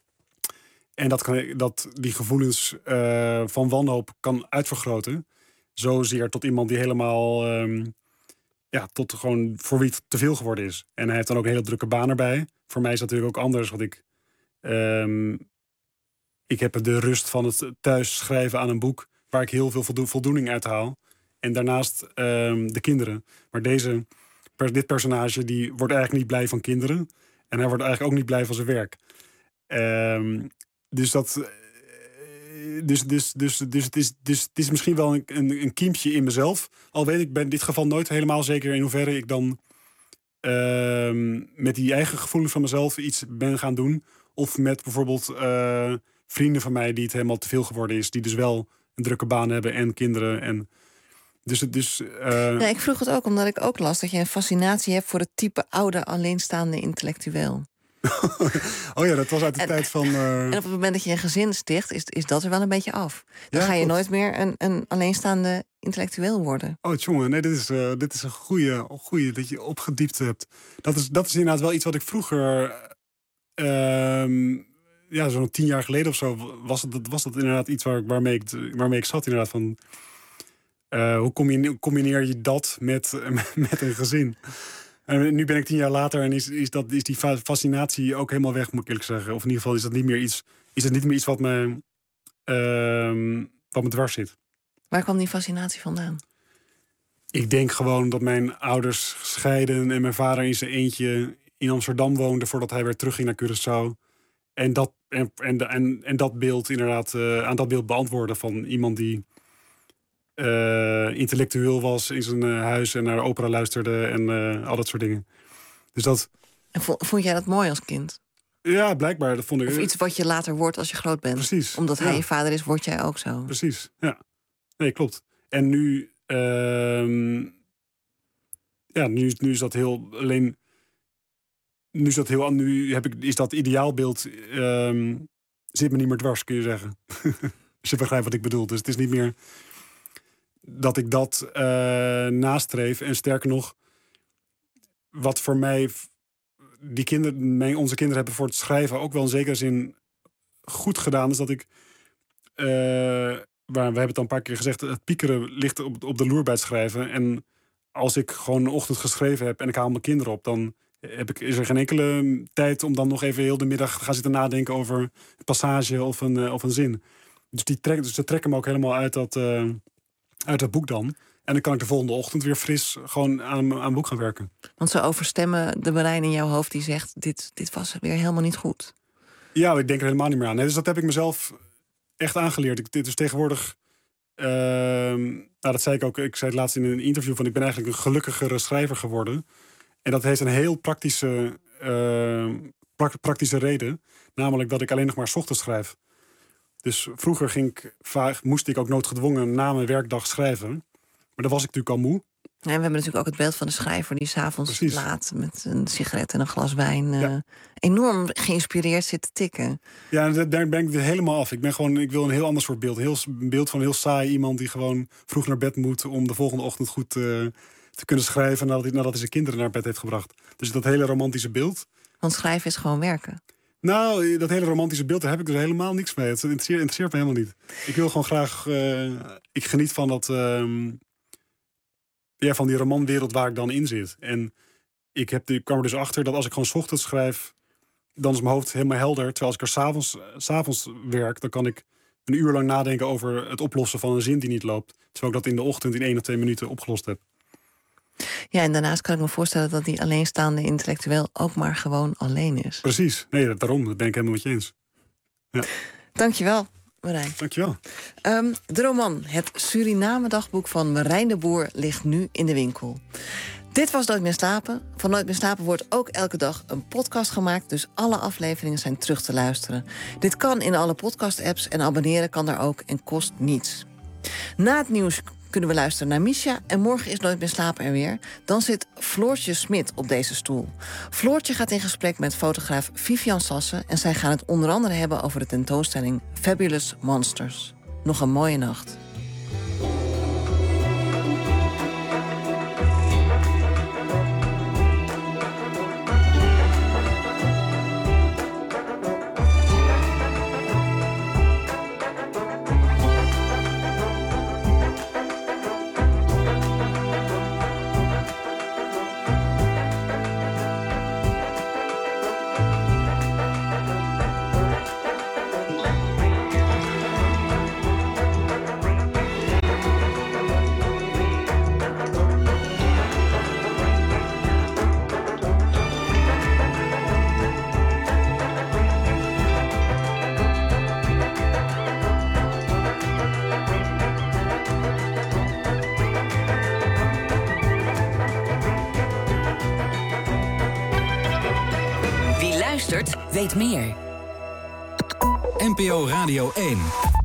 En dat, kan, dat die gevoelens uh, van wanhoop kan uitvergroten. Zozeer tot iemand die helemaal... Um, ja, tot gewoon voor wie het te veel geworden is. En hij heeft dan ook een hele drukke baan erbij. Voor mij is dat natuurlijk ook anders. Want ik... Um, ik heb de rust van het thuis schrijven aan een boek waar ik heel veel voldo- voldoening uit haal. En daarnaast um, de kinderen. Maar deze, per, dit personage die wordt eigenlijk niet blij van kinderen. En hij wordt eigenlijk ook niet blij van zijn werk. Um, dus dat... dus, dus, dus, dus, het is, dus het is misschien wel een, een, een kiempje in mezelf. Al weet ik bij dit geval nooit helemaal zeker in hoeverre ik dan uh, met die eigen gevoelens van mezelf iets ben gaan doen. Of met bijvoorbeeld uh, vrienden van mij die het helemaal te veel geworden is. Die dus wel een drukke baan hebben en kinderen. En dus het dus. Uh... Ja, ik vroeg het ook omdat ik ook las dat je een fascinatie hebt voor het type oude alleenstaande intellectueel. Oh ja, dat was uit de en, tijd van... Uh... En op het moment dat je een gezin sticht, is, is dat er wel een beetje af. Dan ja, ga je klopt. nooit meer een, een alleenstaande intellectueel worden. Oh, jongen, nee, dit is, uh, dit is een goede, goede dat je opgediept hebt. Dat is, dat is inderdaad wel iets wat ik vroeger... Uh, ja, zo'n tien jaar geleden of zo... was dat, was dat inderdaad iets waar, waarmee, ik, waarmee ik zat, inderdaad. Van, uh, hoe combineer, combineer je dat met, met een gezin? En nu ben ik tien jaar later en is, is, dat, is die fascinatie ook helemaal weg, moet ik eerlijk zeggen. Of in ieder geval is dat niet meer iets, is het niet meer iets wat me, uh, wat me dwars zit. Waar kwam die fascinatie vandaan? Ik denk gewoon dat mijn ouders scheiden en mijn vader in zijn eentje in Amsterdam woonde voordat hij weer terugging naar Curaçao. En dat, en, en, en, en dat beeld inderdaad, uh, aan dat beeld beantwoorden van iemand die uh, intellectueel was in zijn uh, huis en naar opera luisterde en uh, al dat soort dingen. Dus dat... En vond jij dat mooi als kind? Ja, blijkbaar. Dat vond ik... Of iets wat je later wordt als je groot bent? Precies. Omdat hij ja. je vader is, word jij ook zo? Precies, ja. Nee, klopt. En nu... Uh, ja, nu, nu is dat heel... Alleen... Nu is dat heel... Nu heb ik, is dat ideaalbeeld... Uh, zit me niet meer dwars, kun je zeggen. Als je begrijpt wat ik bedoel. Dus het is niet meer... dat ik dat uh, nastreef. En sterker nog... wat voor mij... die kinderen, mijn, onze kinderen hebben voor het schrijven ook wel in zekere zin goed gedaan. Is dat ik, uh, waar, we hebben het al een paar keer gezegd, het piekeren ligt op, op de loer bij het schrijven. En als ik gewoon een ochtend geschreven heb en ik haal mijn kinderen op, dan heb ik, is er geen enkele tijd om dan nog even heel de middag te gaan zitten nadenken over een passage of een, uh, of een zin. Dus, die trek, dus ze trekken me ook helemaal uit dat, uh, uit dat boek dan. En dan kan ik de volgende ochtend weer fris gewoon aan, aan het boek gaan werken. Want ze overstemmen de brein in jouw hoofd die zegt... dit, dit was weer helemaal niet goed. Ja, ik denk er helemaal niet meer aan. Nee, dus dat heb ik mezelf echt aangeleerd. Ik, dit is tegenwoordig... Uh, nou, dat zei ik ook. Ik zei het laatst in een interview van... ik ben eigenlijk een gelukkigere schrijver geworden. En dat heeft een heel praktische, uh, praktische reden. Namelijk dat ik alleen nog maar 's ochtends schrijf. Dus vroeger ging ik, vaak, moest ik ook noodgedwongen na mijn werkdag schrijven... Maar dan was ik natuurlijk al moe. Ja, we hebben natuurlijk ook het beeld van de schrijver... die 's avonds laat met een sigaret en een glas wijn... Ja. Uh, enorm geïnspireerd zit te tikken. Ja, daar ben ik weer helemaal af. Ik, ben gewoon, ik wil een heel ander soort beeld. Heel, een beeld van een heel saai iemand die gewoon vroeg naar bed moet... om de volgende ochtend goed uh, te kunnen schrijven... nadat hij, nadat hij zijn kinderen naar bed heeft gebracht. Dus dat hele romantische beeld. Want schrijven is gewoon werken. Nou, dat hele romantische beeld, daar heb ik dus helemaal niks mee. Het interesseert, interesseert me helemaal niet. Ik wil gewoon graag... Uh, ik geniet van dat... Uh, Ja, van die romanwereld waar ik dan in zit. En ik, heb, ik kwam er dus achter dat als ik gewoon 's ochtends schrijf... dan is mijn hoofd helemaal helder. Terwijl als ik er 's avonds, 's avonds werk... dan kan ik een uur lang nadenken over het oplossen van een zin die niet loopt. Terwijl ik dat in de ochtend in één of twee minuten opgelost heb. Ja, en daarnaast kan ik me voorstellen dat die alleenstaande intellectueel... ook maar gewoon alleen is. Precies. Nee, daarom. Dat ben ik helemaal met je eens. Ja. Dankjewel, Marijn. Dankjewel. Um, de roman Het Suriname-dagboek van Marijn de Boer ligt nu in de winkel. Dit was Nooit meer slapen. Van Nooit meer slapen wordt ook elke dag een podcast gemaakt... dus alle afleveringen zijn terug te luisteren. Dit kan in alle podcast-apps en abonneren kan daar ook en kost niets. Na het nieuws kunnen we luisteren naar Misha... en morgen is Nooit meer slapen er weer. Dan zit Floortje Smit op deze stoel. Floortje gaat in gesprek met fotograaf Vivian Sassen... en zij gaan het onder andere hebben over de tentoonstelling Fabulous Monsters. Nog een mooie nacht. luistert, weet meer. N P O Radio één.